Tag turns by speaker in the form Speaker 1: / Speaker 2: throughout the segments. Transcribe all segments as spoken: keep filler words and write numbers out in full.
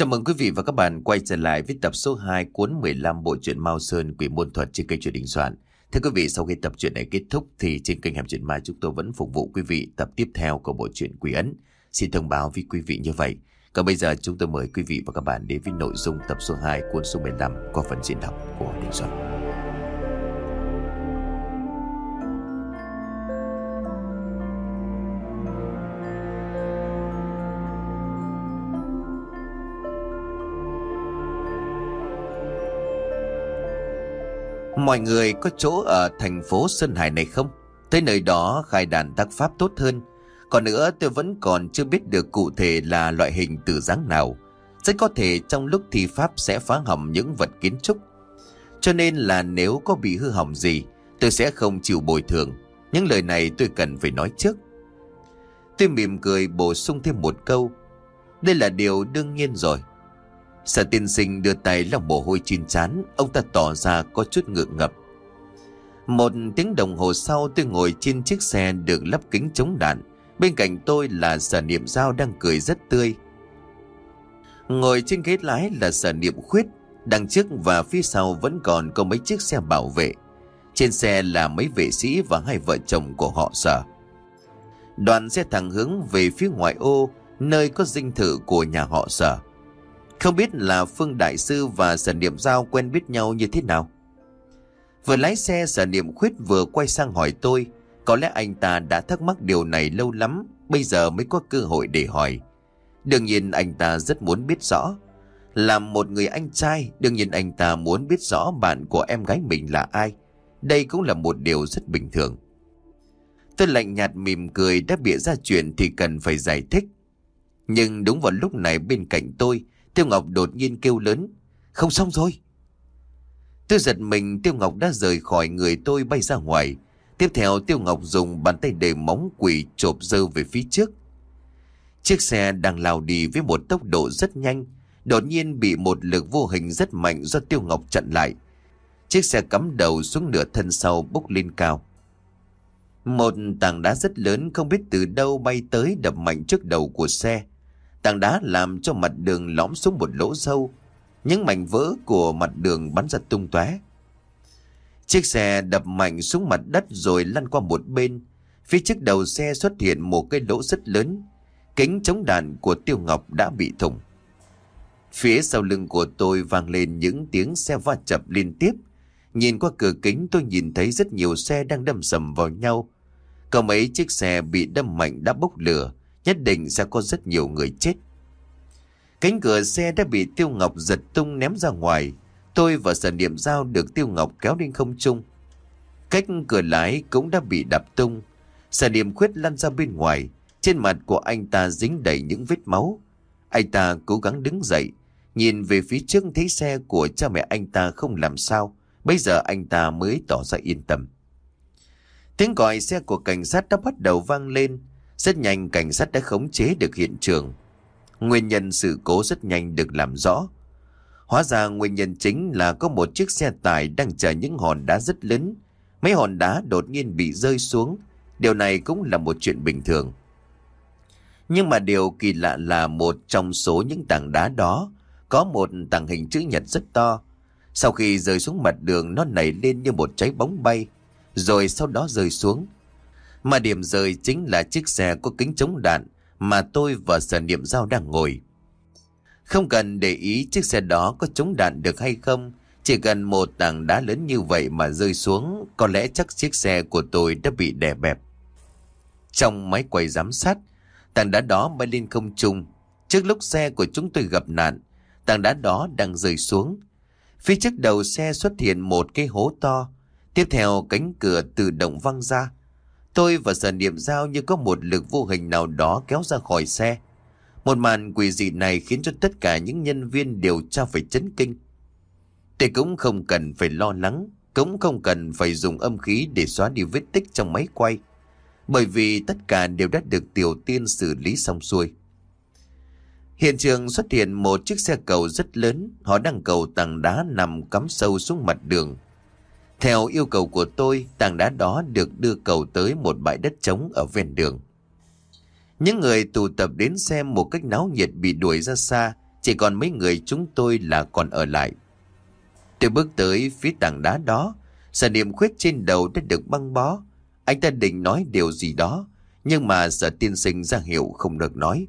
Speaker 1: Chào mừng quý vị và các bạn quay trở lại với tập số hai cuốn mười lăm bộ truyện Mao Sơn Quỷ Môn Thuật trên kênh Truyện Đình Soạn. Thưa quý vị, sau khi tập truyện này kết thúc thì trên kênh Hẻm Truyện Ma chúng tôi vẫn phục vụ quý vị tập tiếp theo của bộ truyện Quỷ Ấn. Xin thông báo với quý vị như vậy. Còn bây giờ chúng tôi mời quý vị và các bạn đến với nội dung tập số hai cuốn số mười lăm qua phần diễn đọc của Đình Soạn. Mọi người có chỗ ở thành phố Sơn Hải này không? Tới nơi đó khai đàn tác pháp tốt hơn. Còn nữa tôi vẫn còn chưa biết được cụ thể là loại hình tử dáng nào. Rất có thể trong lúc thi pháp sẽ phá hỏng những vật kiến trúc. Cho nên là nếu có bị hư hỏng gì, tôi sẽ không chịu bồi thường. Những lời này tôi cần phải nói trước. Tôi mỉm cười bổ sung thêm một câu. Đây là điều đương nhiên rồi. Sở tiên sinh đưa tay lau mồ hôi trên trán, ông ta tỏ ra có chút ngượng ngập. Một tiếng đồng hồ sau tôi ngồi trên chiếc xe được lắp kính chống đạn. Bên cạnh tôi là Sở Niệm Giao đang cười rất tươi. Ngồi trên ghế lái là Sở Niệm Khuyết. Đằng trước và phía sau vẫn còn có mấy chiếc xe bảo vệ. Trên xe là mấy vệ sĩ và hai vợ chồng của họ Sở. Đoàn xe thẳng hướng về phía ngoại ô, nơi có dinh thự của nhà họ Sở. Không biết là Phương Đại Sư và Sở Niệm Giao quen biết nhau như thế nào. Vừa lái xe, Sở Niệm Khuyết vừa quay sang hỏi tôi. Có lẽ anh ta đã thắc mắc điều này lâu lắm, bây giờ mới có cơ hội để hỏi. Đương nhiên anh ta rất muốn biết rõ. Làm một người anh trai, đương nhiên anh ta muốn biết rõ bạn của em gái mình là ai. Đây cũng là một điều rất bình thường. Tôi lạnh nhạt mỉm cười, đã bịa ra chuyện thì cần phải giải thích. Nhưng đúng vào lúc này bên cạnh tôi, Tiêu Ngọc đột nhiên kêu lớn. Không xong rồi. Tôi giật mình, Tiêu Ngọc đã rời khỏi người tôi bay ra ngoài. Tiếp theo Tiêu Ngọc dùng bàn tay đầy móng quỷ chộp giơ về phía trước. Chiếc xe đang lao đi với một tốc độ rất nhanh. Đột nhiên bị một lực vô hình rất mạnh do Tiêu Ngọc chặn lại. Chiếc xe cắm đầu xuống nửa thân sau bốc lên cao. Một tảng đá rất lớn không biết từ đâu bay tới đập mạnh trước đầu của xe. Tảng đá làm cho mặt đường lõm xuống một lỗ sâu. Những mảnh vỡ của mặt đường bắn ra tung tóe. Chiếc xe đập mạnh xuống mặt đất rồi lăn qua một bên. Phía trước đầu xe xuất hiện một cái lỗ rất lớn. Kính chống đạn của Tiêu Ngọc đã bị thủng. Phía sau lưng của tôi vang lên những tiếng xe va chạm liên tiếp. Nhìn qua cửa kính tôi nhìn thấy rất nhiều xe đang đâm sầm vào nhau. Có mấy chiếc xe bị đâm mạnh đã bốc lửa. Nhất định sẽ có rất nhiều người chết. Cánh cửa xe đã bị Tiêu Ngọc giật tung ném ra ngoài. Tôi và Sở Niệm Giao được Tiêu Ngọc kéo lên không trung. Cách cửa lái cũng đã bị đập tung. Sở Niệm Khuyết lăn ra bên ngoài. Trên mặt của anh ta dính đầy những vết máu. Anh ta cố gắng đứng dậy. Nhìn về phía trước thấy xe của cha mẹ anh ta không làm sao. Bây giờ anh ta mới tỏ ra yên tâm. Tiếng còi xe của cảnh sát đã bắt đầu vang lên. Rất nhanh cảnh sát đã khống chế được hiện trường. Nguyên nhân sự cố rất nhanh được làm rõ. Hóa ra nguyên nhân chính là có một chiếc xe tải đang chở những hòn đá rất lớn. Mấy hòn đá đột nhiên bị rơi xuống. Điều này cũng là một chuyện bình thường. Nhưng mà điều kỳ lạ là một trong số những tảng đá đó có một tảng hình chữ nhật rất to. Sau khi rơi xuống mặt đường nó nảy lên như một trái bóng bay. Rồi sau đó rơi xuống. Mà điểm rơi chính là chiếc xe có kính chống đạn mà tôi và Sở Niệm Giao đang ngồi. Không cần để ý chiếc xe đó có chống đạn được hay không, chỉ cần một tảng đá lớn như vậy mà rơi xuống, có lẽ chắc chiếc xe của tôi đã bị đè bẹp. Trong máy quay giám sát, tảng đá đó bay lên không trung. Trước lúc xe của chúng tôi gặp nạn, tảng đá đó đang rơi xuống. Phía trước đầu xe xuất hiện một cái hố to. Tiếp theo cánh cửa tự động văng ra. Tôi và Sở Niệm Giao như có một lực vô hình nào đó kéo ra khỏi xe. Một màn quỷ dị này khiến cho tất cả những nhân viên điều tra phải chấn kinh. Tôi cũng không cần phải lo lắng, cũng không cần phải dùng âm khí để xóa đi vết tích trong máy quay. Bởi vì tất cả đều đã được Tiểu Tiên xử lý xong xuôi. Hiện trường xuất hiện một chiếc xe cầu rất lớn. Họ đang cầu tảng đá nằm cắm sâu xuống mặt đường. Theo yêu cầu của tôi, tảng đá đó được đưa cầu tới một bãi đất trống ở ven đường. Những người tụ tập đến xem một cách náo nhiệt bị đuổi ra xa, chỉ còn mấy người chúng tôi là còn ở lại. Tôi bước tới phía tảng đá đó, Sở Niệm Khuyết trên đầu đã được băng bó. Anh ta định nói điều gì đó, nhưng mà Sở tiên sinh ra hiệu không được nói.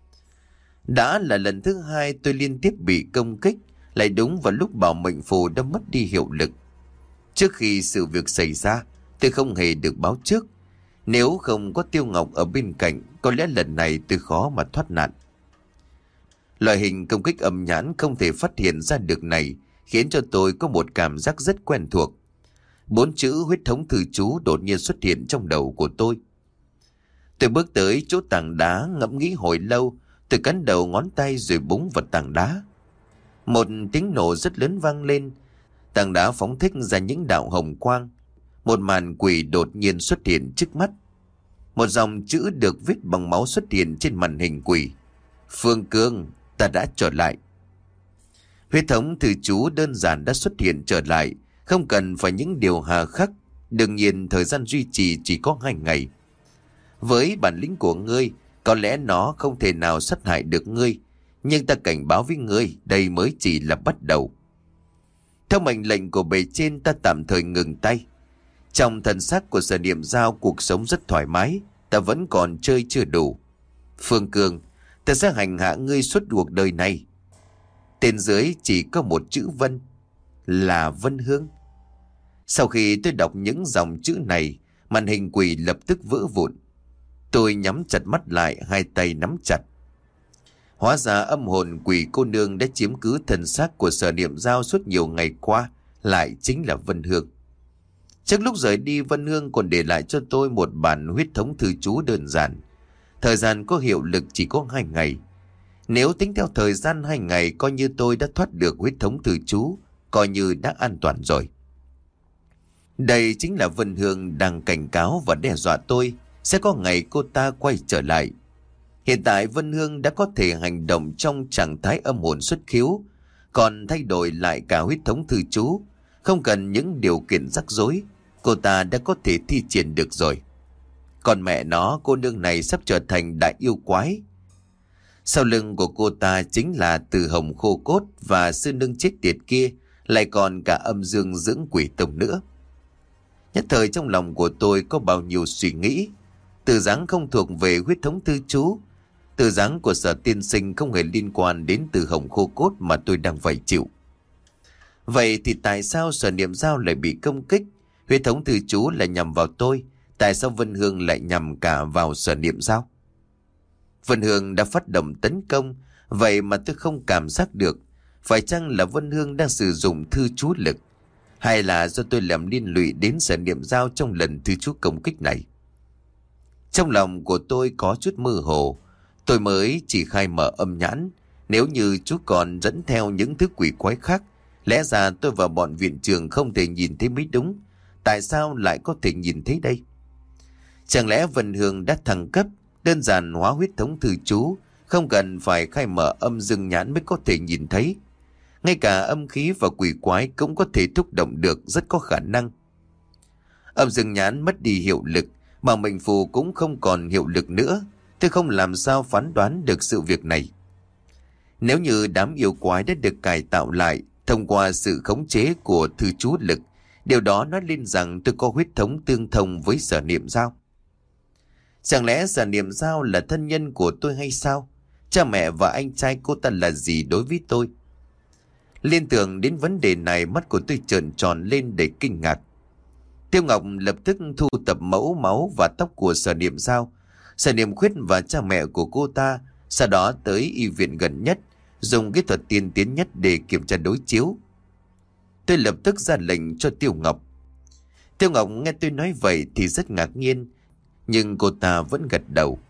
Speaker 1: Đã là lần thứ hai tôi liên tiếp bị công kích, lại đúng vào lúc bảo mệnh phù đã mất đi hiệu lực. Trước khi sự việc xảy ra, tôi không hề được báo trước. Nếu không có Tiêu Ngọc ở bên cạnh, có lẽ lần này tôi khó mà thoát nạn. Loại hình công kích âm nhãn không thể phát hiện ra được này khiến cho tôi có một cảm giác rất quen thuộc. Bốn chữ huyết thống thư chú đột nhiên xuất hiện trong đầu của tôi. Tôi bước tới chỗ tảng đá, ngẫm nghĩ hồi lâu. Tôi cắn đầu ngón tay rồi búng vào tảng đá. Một tiếng nổ rất lớn vang lên. Tảng đá phóng thích ra những đạo hồng quang. Một màn quỷ đột nhiên xuất hiện trước mắt. Một dòng chữ được viết bằng máu xuất hiện trên màn hình quỷ. Phương Cương, ta đã trở lại. Huyết thống thư chú đơn giản đã xuất hiện trở lại, không cần phải những điều hà khắc. Đương nhiên thời gian duy trì chỉ có hai ngày. Với bản lĩnh của ngươi, có lẽ nó không thể nào sát hại được ngươi, nhưng ta cảnh báo với ngươi, đây mới chỉ là bắt đầu. Theo mệnh lệnh của bề trên, ta tạm thời ngừng tay. Trong thần sắc của Sở Niệm Giao, cuộc sống rất thoải mái, ta vẫn còn chơi chưa đủ. Phương Cương, ta sẽ hành hạ ngươi suốt cuộc đời này. Tên dưới chỉ có một chữ Vân, là Vân Hương. Sau khi tôi đọc những dòng chữ này, màn hình quỷ lập tức vỡ vụn. Tôi nhắm chặt mắt lại, hai tay nắm chặt. Hóa ra âm hồn quỷ cô nương đã chiếm cứ thân xác của Sở Niệm Giao suốt nhiều ngày qua, lại chính là Vân Hương. Trước lúc rời đi, Vân Hương còn để lại cho tôi một bản huyết thống thư chú đơn giản. Thời gian có hiệu lực chỉ có hai ngày. Nếu tính theo thời gian hai ngày, coi như tôi đã thoát được huyết thống thư chú, coi như đã an toàn rồi. Đây chính là Vân Hương đang cảnh cáo và đe dọa tôi sẽ có ngày cô ta quay trở lại. Hiện tại Vân Hương đã có thể hành động trong trạng thái âm hồn xuất khiếu, còn thay đổi lại cả huyết thống thư chú. Không cần những điều kiện rắc rối, cô ta đã có thể thi triển được rồi. Còn mẹ nó, cô nương này sắp trở thành đại yêu quái. Sau lưng của cô ta chính là Từ Hồng khô cốt và sư nương chết tiệt kia, lại còn cả âm dương dưỡng quỷ tông nữa. Nhất thời trong lòng của tôi có bao nhiêu suy nghĩ. Từ dáng không thuộc về huyết thống thư chú. Từ dáng của Sở tiên sinh không hề liên quan đến Từ Hồng khô cốt mà tôi đang phải chịu. Vậy thì tại sao Sở Niệm Giao lại bị công kích? Huyết thống thư chú lại nhằm vào tôi. Tại sao Vân Hương lại nhằm cả vào Sở Niệm Giao? Vân Hương đã phát động tấn công, vậy mà tôi không cảm giác được. Phải chăng là Vân Hương đang sử dụng thư chú lực? Hay là do tôi làm liên lụy đến Sở Niệm Giao trong lần thư chú công kích này? Trong lòng của tôi có chút mơ hồ. Tôi mới chỉ khai mở âm nhãn. Nếu như chú còn dẫn theo những thứ quỷ quái khác, lẽ ra tôi và bọn viện trưởng không thể nhìn thấy mới đúng. Tại sao lại có thể nhìn thấy đây? Chẳng lẽ Vân Hương đã thăng cấp, đơn giản hóa huyết thống thư chú, không cần phải khai mở âm dương nhãn mới có thể nhìn thấy? Ngay cả âm khí và quỷ quái cũng có thể thúc động được, rất có khả năng. Âm dương nhãn mất đi hiệu lực, bảo mệnh phù cũng không còn hiệu lực nữa. Tôi không làm sao phán đoán được sự việc này. Nếu như đám yêu quái đã được cải tạo lại thông qua sự khống chế của thư chú lực, điều đó nói lên rằng tôi có huyết thống tương thông với Sở Niệm Giao. Chẳng lẽ Sở Niệm Giao là thân nhân của tôi hay sao? Cha mẹ và anh trai cô ta là gì đối với tôi? Liên tưởng đến vấn đề này, mắt của tôi trợn tròn lên để kinh ngạc. Tiêu Ngọc lập tức thu tập mẫu máu và tóc của Sở Niệm Giao, Sở Niệm Khuyết và cha mẹ của cô ta, sau đó tới y viện gần nhất, dùng kỹ thuật tiên tiến nhất để kiểm tra đối chiếu. Tôi lập tức ra lệnh cho Tiêu Ngọc. Tiêu Ngọc nghe tôi nói vậy thì rất ngạc nhiên, nhưng cô ta vẫn gật đầu.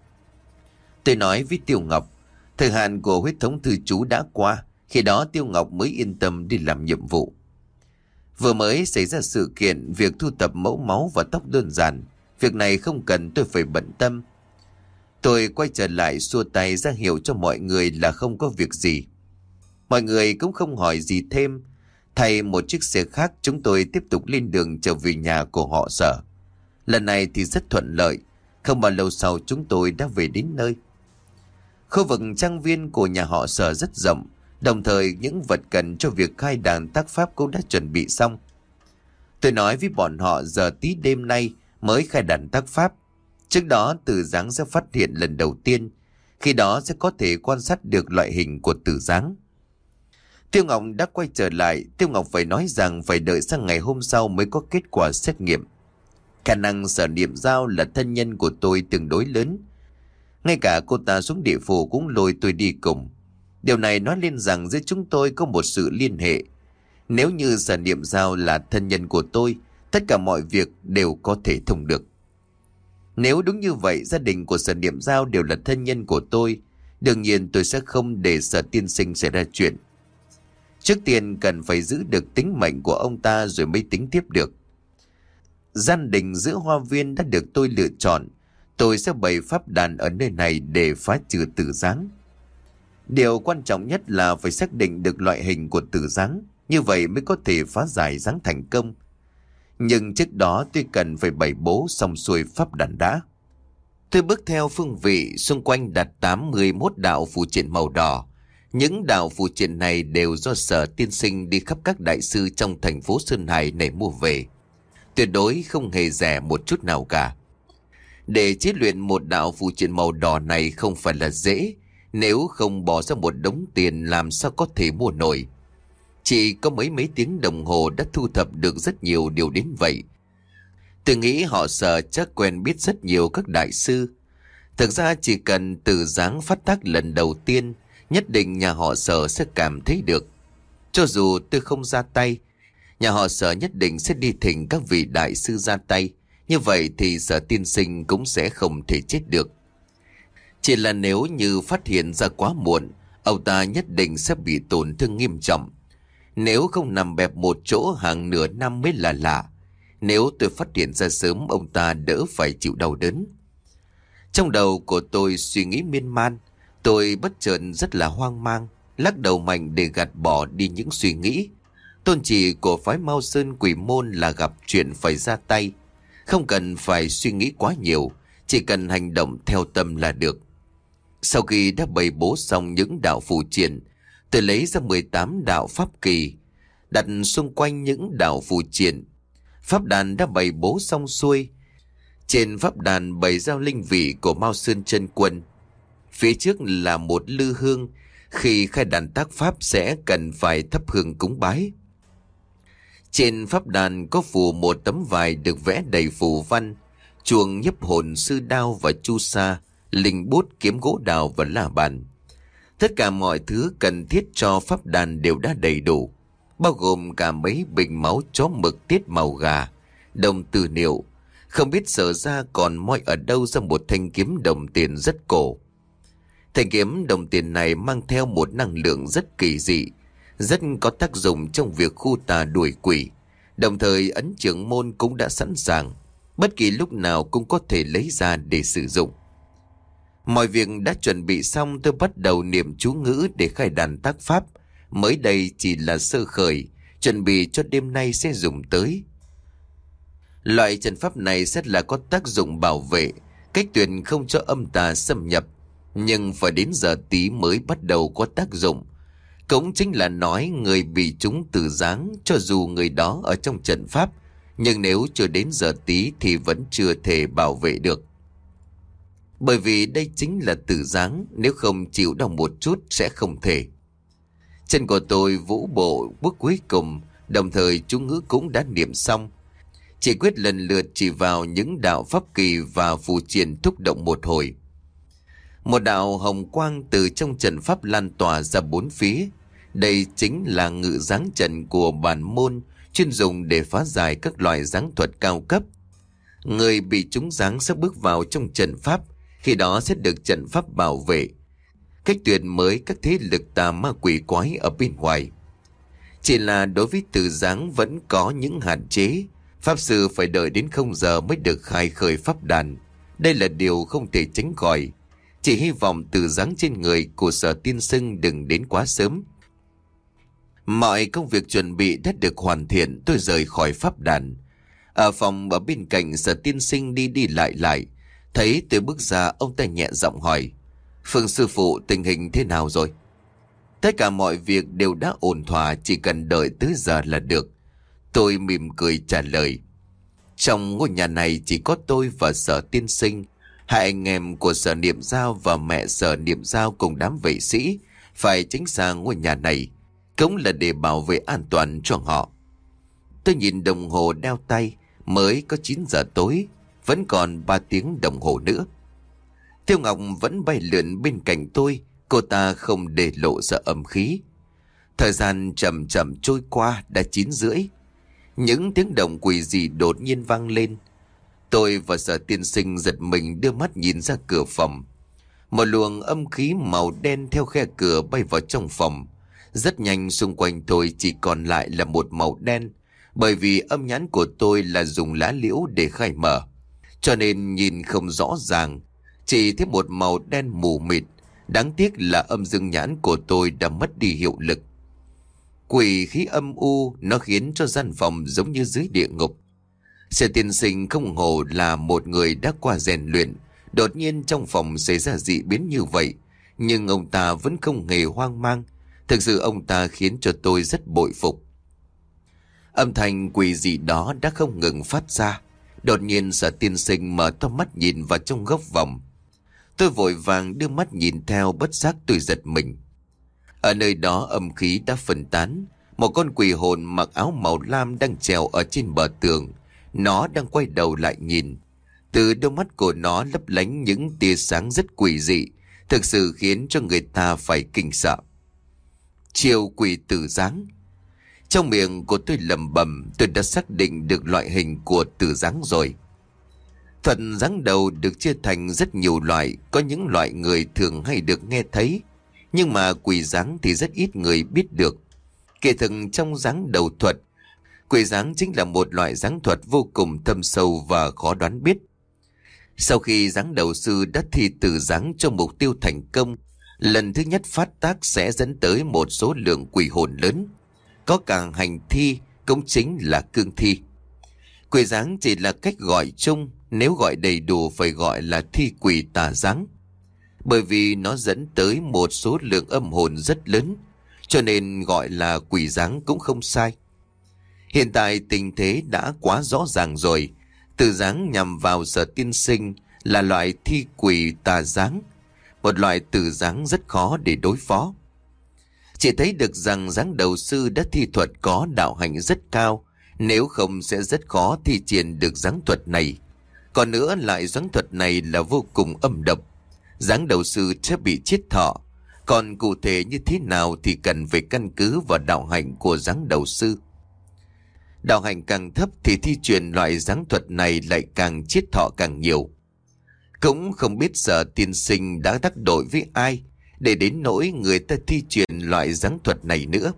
Speaker 1: Tôi nói với Tiêu Ngọc, thời hạn của huyết thống thư chú đã qua, khi đó Tiêu Ngọc mới yên tâm đi làm nhiệm vụ. Vừa mới xảy ra sự kiện, việc thu tập mẫu máu và tóc đơn giản, việc này không cần tôi phải bận tâm. Tôi quay trở lại xua tay ra hiệu cho mọi người là không có việc gì. Mọi người cũng không hỏi gì thêm. Thay một chiếc xe khác, chúng tôi tiếp tục lên đường trở về nhà của họ Sở. Lần này thì rất thuận lợi, không bao lâu sau chúng tôi đã về đến nơi. Khu vực trang viên của nhà họ Sở rất rộng, đồng thời những vật cần cho việc khai đàn tác pháp cũng đã chuẩn bị xong. Tôi nói với bọn họ giờ tí đêm nay mới khai đàn tác pháp. Trước đó Tử Giáng sẽ phát hiện lần đầu tiên, khi đó sẽ có thể quan sát được loại hình của Tử Giáng. Tiêu Ngọc đã quay trở lại. Tiêu Ngọc phải nói rằng phải đợi sang ngày hôm sau mới có kết quả xét nghiệm. Khả năng Sở Niệm Giao là thân nhân của tôi tương đối lớn. Ngay cả cô ta xuống địa phủ cũng lôi tôi đi cùng. Điều này nói lên rằng giữa chúng tôi có một sự liên hệ. Nếu như Sở Niệm Giao là thân nhân của tôi, tất cả mọi việc đều có thể thông được. Nếu đúng như vậy, gia đình của Sở Niệm Giao đều là thân nhân của tôi, đương nhiên tôi sẽ không để Sở tiên sinh xảy ra chuyện. Trước tiên cần phải giữ được tính mệnh của ông ta rồi mới tính tiếp được. Gian đình giữa hoa viên đã được tôi lựa chọn. Tôi sẽ bày pháp đàn ở nơi này để phá trừ Tử Giáng. Điều quan trọng nhất là phải xác định được loại hình của Tử Giáng, như vậy mới có thể phá giải Giáng thành công. Nhưng trước đó tôi cần phải bày bố xong xuôi pháp đàn đã. Tôi bước theo phương vị, xung quanh đặt tám mươi mốt đạo phù triện màu đỏ. Những đạo phù triện này đều do Sở tiên sinh đi khắp các đại sư trong thành phố Sơn Hải này mua về. Tuyệt đối không hề rẻ một chút nào cả. Để chế luyện một đạo phù triện màu đỏ này không phải là dễ. Nếu không bỏ ra một đống tiền làm sao có thể mua nổi. Chỉ có mấy mấy tiếng đồng hồ đã thu thập được rất nhiều điều đến vậy. Tôi nghĩ họ Sở chắc quen biết rất nhiều các đại sư. Thực ra chỉ cần Tử Giáng phát tác lần đầu tiên, nhất định nhà họ Sở sẽ cảm thấy được. Cho dù tôi không ra tay, nhà họ Sở nhất định sẽ đi thỉnh các vị đại sư ra tay. Như vậy thì Sở tiên sinh cũng sẽ không thể chết được. Chỉ là nếu như phát hiện ra quá muộn, ông ta nhất định sẽ bị tổn thương nghiêm trọng. Nếu không nằm bẹp một chỗ hàng nửa năm mới là lạ. Nếu tôi phát hiện ra sớm, ông ta đỡ phải chịu đau đớn. Trong đầu của tôi suy nghĩ miên man. Tôi bất chợt rất là hoang mang, lắc đầu mạnh để gạt bỏ đi những suy nghĩ. Tôn chỉ của phái Mao Sơn Quỷ Môn là gặp chuyện phải ra tay. Không cần phải suy nghĩ quá nhiều, chỉ cần hành động theo tâm là được. Sau khi đã bày bố xong những đạo phù triện, tôi lấy ra mười tám đạo pháp kỳ, đặt xung quanh những đạo phù triện. Pháp đàn đã bày bố xong xuôi. Trên pháp đàn bày giao linh vị của Mao Sơn Chân Quân. Phía trước là một lư hương, khi khai đàn tác pháp sẽ cần phải thắp hương cúng bái. Trên pháp đàn có phủ một tấm vải được vẽ đầy phù văn, chuông nhấp hồn, sư đao và chu sa, linh bút, kiếm gỗ đào và la bàn. Tất cả mọi thứ cần thiết cho pháp đàn đều đã đầy đủ, bao gồm cả mấy bình máu chó mực tiết màu gà, đồng tư niệu. Không biết Sở ra còn moi ở đâu ra một thanh kiếm đồng tiền rất cổ. Thanh kiếm đồng tiền này mang theo một năng lượng rất kỳ dị, rất có tác dụng trong việc khu tà đuổi quỷ. Đồng thời ấn trưởng môn cũng đã sẵn sàng, bất kỳ lúc nào cũng có thể lấy ra để sử dụng. Mọi việc đã chuẩn bị xong, tôi bắt đầu niệm chú ngữ để khai đàn tác pháp. Mới đây chỉ là sơ khởi, chuẩn bị cho đêm nay sẽ dùng tới. Loại trận pháp này rất là có tác dụng bảo vệ, cách tuyệt không cho âm tà xâm nhập, nhưng phải đến giờ tí mới bắt đầu có tác dụng. Cũng chính là nói người bị trúng Tử Giáng, cho dù người đó ở trong trận pháp, nhưng nếu chưa đến giờ tí thì vẫn chưa thể bảo vệ được. Bởi vì đây chính là Tử Giáng, nếu không chịu đau một chút sẽ không thể. Chân của tôi vũ bộ bước cuối cùng, đồng thời chú ngữ cũng đã niệm xong. Chỉ quyết lần lượt chỉ vào những đạo pháp kỳ và phù triện thúc động một hồi. Một đạo hồng quang từ trong trận pháp lan tỏa ra bốn phía. Đây chính là ngự giáng trận của bản môn, chuyên dùng để phá giải các loại giáng thuật cao cấp. Người bị trúng giáng sẽ bước vào trong trận pháp, khi đó sẽ được trận pháp bảo vệ, cách tuyệt mới các thế lực tà ma quỷ quái ở bên ngoài. Chỉ là đối với Tử Giáng vẫn có những hạn chế. Pháp sư phải đợi đến không giờ mới được khai khởi pháp đàn. Đây là điều không thể tránh khỏi. Chỉ hy vọng Tử Giáng trên người của Sở tiên sinh đừng đến quá sớm. Mọi công việc chuẩn bị đã được hoàn thiện, tôi rời khỏi pháp đàn. Ở phòng ở bên cạnh, Sở tiên sinh đi đi lại lại. Thấy tôi bước ra, ông ta nhẹ giọng hỏi: Phương sư phụ, tình hình thế nào rồi? Tất cả mọi việc đều đã ổn thỏa, chỉ cần đợi tới giờ là được. Tôi mỉm cười trả lời. Trong ngôi nhà này chỉ có tôi và Sở tiên sinh, hai anh em của Sở Niệm Giao và mẹ Sở Niệm Giao cùng đám vệ sĩ phải tránh xa ngôi nhà này, cũng là để bảo vệ an toàn cho họ. Tôi nhìn đồng hồ đeo tay, mới có chín giờ tối, vẫn còn ba tiếng đồng hồ nữa. Tiêu Ngọc vẫn bay lượn bên cạnh tôi, cô ta không để lộ ra âm khí. Thời gian chậm chậm trôi qua, đã chín rưỡi. Những tiếng động quỷ dị đột nhiên vang lên. Tôi và Sở tiên sinh giật mình đưa mắt nhìn ra cửa phòng. Một luồng âm khí màu đen theo khe cửa bay vào trong phòng. Rất nhanh xung quanh tôi chỉ còn lại là một màu đen, bởi vì âm nhãn của tôi là dùng lá liễu để khai mở, cho nên nhìn không rõ ràng, chỉ thấy một màu đen mù mịt. Đáng tiếc là âm dương nhãn của tôi đã mất đi hiệu lực. Quỷ khí âm u, nó khiến cho gian phòng giống như dưới địa ngục. Sở tiên sinh không hổ là một người đã qua rèn luyện, đột nhiên trong phòng xảy ra dị biến như vậy, nhưng ông ta vẫn không hề hoang mang. Thực sự ông ta khiến cho tôi rất bội phục. Âm thanh quỷ dị đó đã không ngừng phát ra. Đột nhiên Sở tiên sinh mở to mắt nhìn vào trong góc phòng. Tôi vội vàng đưa mắt nhìn theo, bất giác tôi giật mình. Ở nơi đó âm khí đã phân tán. Một con quỷ hồn mặc áo màu lam đang trèo ở trên bờ tường. Nó đang quay đầu lại nhìn. Từ đôi mắt của nó lấp lánh những tia sáng rất quỷ dị, thực sự khiến cho người ta phải kinh sợ. Chiêu quỷ tử giáng. Trong miệng của tôi lẩm bẩm, tôi đã xác định được loại hình của tử giáng rồi. Thuật giáng đầu được chia thành rất nhiều loại, có những loại người thường hay được nghe thấy, nhưng mà quỷ giáng thì rất ít người biết được. Kể thực trong giáng đầu thuật, quỷ giáng chính là một loại giáng thuật vô cùng thâm sâu và khó đoán biết. Sau khi giáng đầu sư đã thi tử giáng cho mục tiêu thành công, lần thứ nhất phát tác sẽ dẫn tới một số lượng quỷ hồn lớn, có cả hành thi, cũng chính là cương thi. Quỷ giáng chỉ là cách gọi chung, nếu gọi đầy đủ phải gọi là thi quỷ tà giáng. Bởi vì nó dẫn tới một số lượng âm hồn rất lớn, cho nên gọi là quỷ giáng cũng không sai. Hiện tại tình thế đã quá rõ ràng rồi. Tử giáng nhằm vào Sở tiên sinh là loại thi quỷ tà giáng, một loại tử giáng rất khó để đối phó. Chỉ thấy được rằng giáng đầu sư đã thi thuật có đạo hạnh rất cao, nếu không sẽ rất khó thi triển được giáng thuật này. Còn nữa lại giáng thuật này là vô cùng âm độc, giáng đầu sư sẽ bị chết thọ. Còn cụ thể như thế nào thì cần phải căn cứ vào đạo hạnh của giáng đầu sư. Đạo hạnh càng thấp thì thi truyền loại giáng thuật này lại càng chết thọ càng nhiều. Cũng không biết Sở tiên sinh đã đắc tội với ai để đến nỗi người ta thi truyền loại giáng thuật này nữa.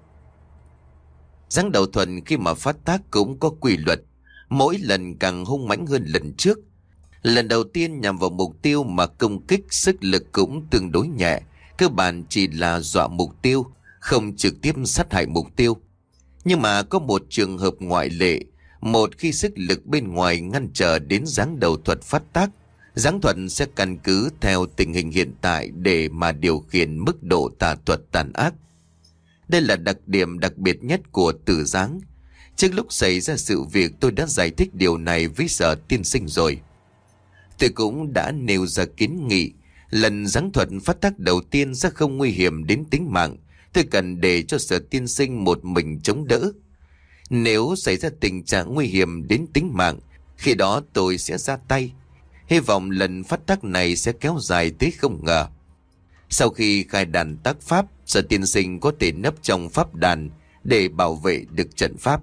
Speaker 1: Giáng đầu thuần khi mà phát tác cũng có quy luật, mỗi lần càng hung mãnh hơn lần trước. Lần đầu tiên nhằm vào mục tiêu mà công kích, sức lực cũng tương đối nhẹ, cơ bản chỉ là dọa mục tiêu, không trực tiếp sát hại mục tiêu. Nhưng mà có một trường hợp ngoại lệ, một khi sức lực bên ngoài ngăn trở đến giáng đầu thuật phát tác, giáng thuật sẽ căn cứ theo tình hình hiện tại để mà điều khiển mức độ tà thuật tàn ác. Đây là đặc điểm đặc biệt nhất của tử giáng. Trước lúc xảy ra sự việc tôi đã giải thích điều này với Sở tiên sinh rồi. Tôi cũng đã nêu ra kiến nghị, lần giáng thuật phát tác đầu tiên sẽ không nguy hiểm đến tính mạng, tôi cần để cho Sở tiên sinh một mình chống đỡ. Nếu xảy ra tình trạng nguy hiểm đến tính mạng, khi đó tôi sẽ ra tay. Hy vọng lần phát tác này sẽ kéo dài tới không ngờ. Sau khi khai đàn tác pháp, Sở tiên sinh có thể nấp trong pháp đàn để bảo vệ được trận pháp.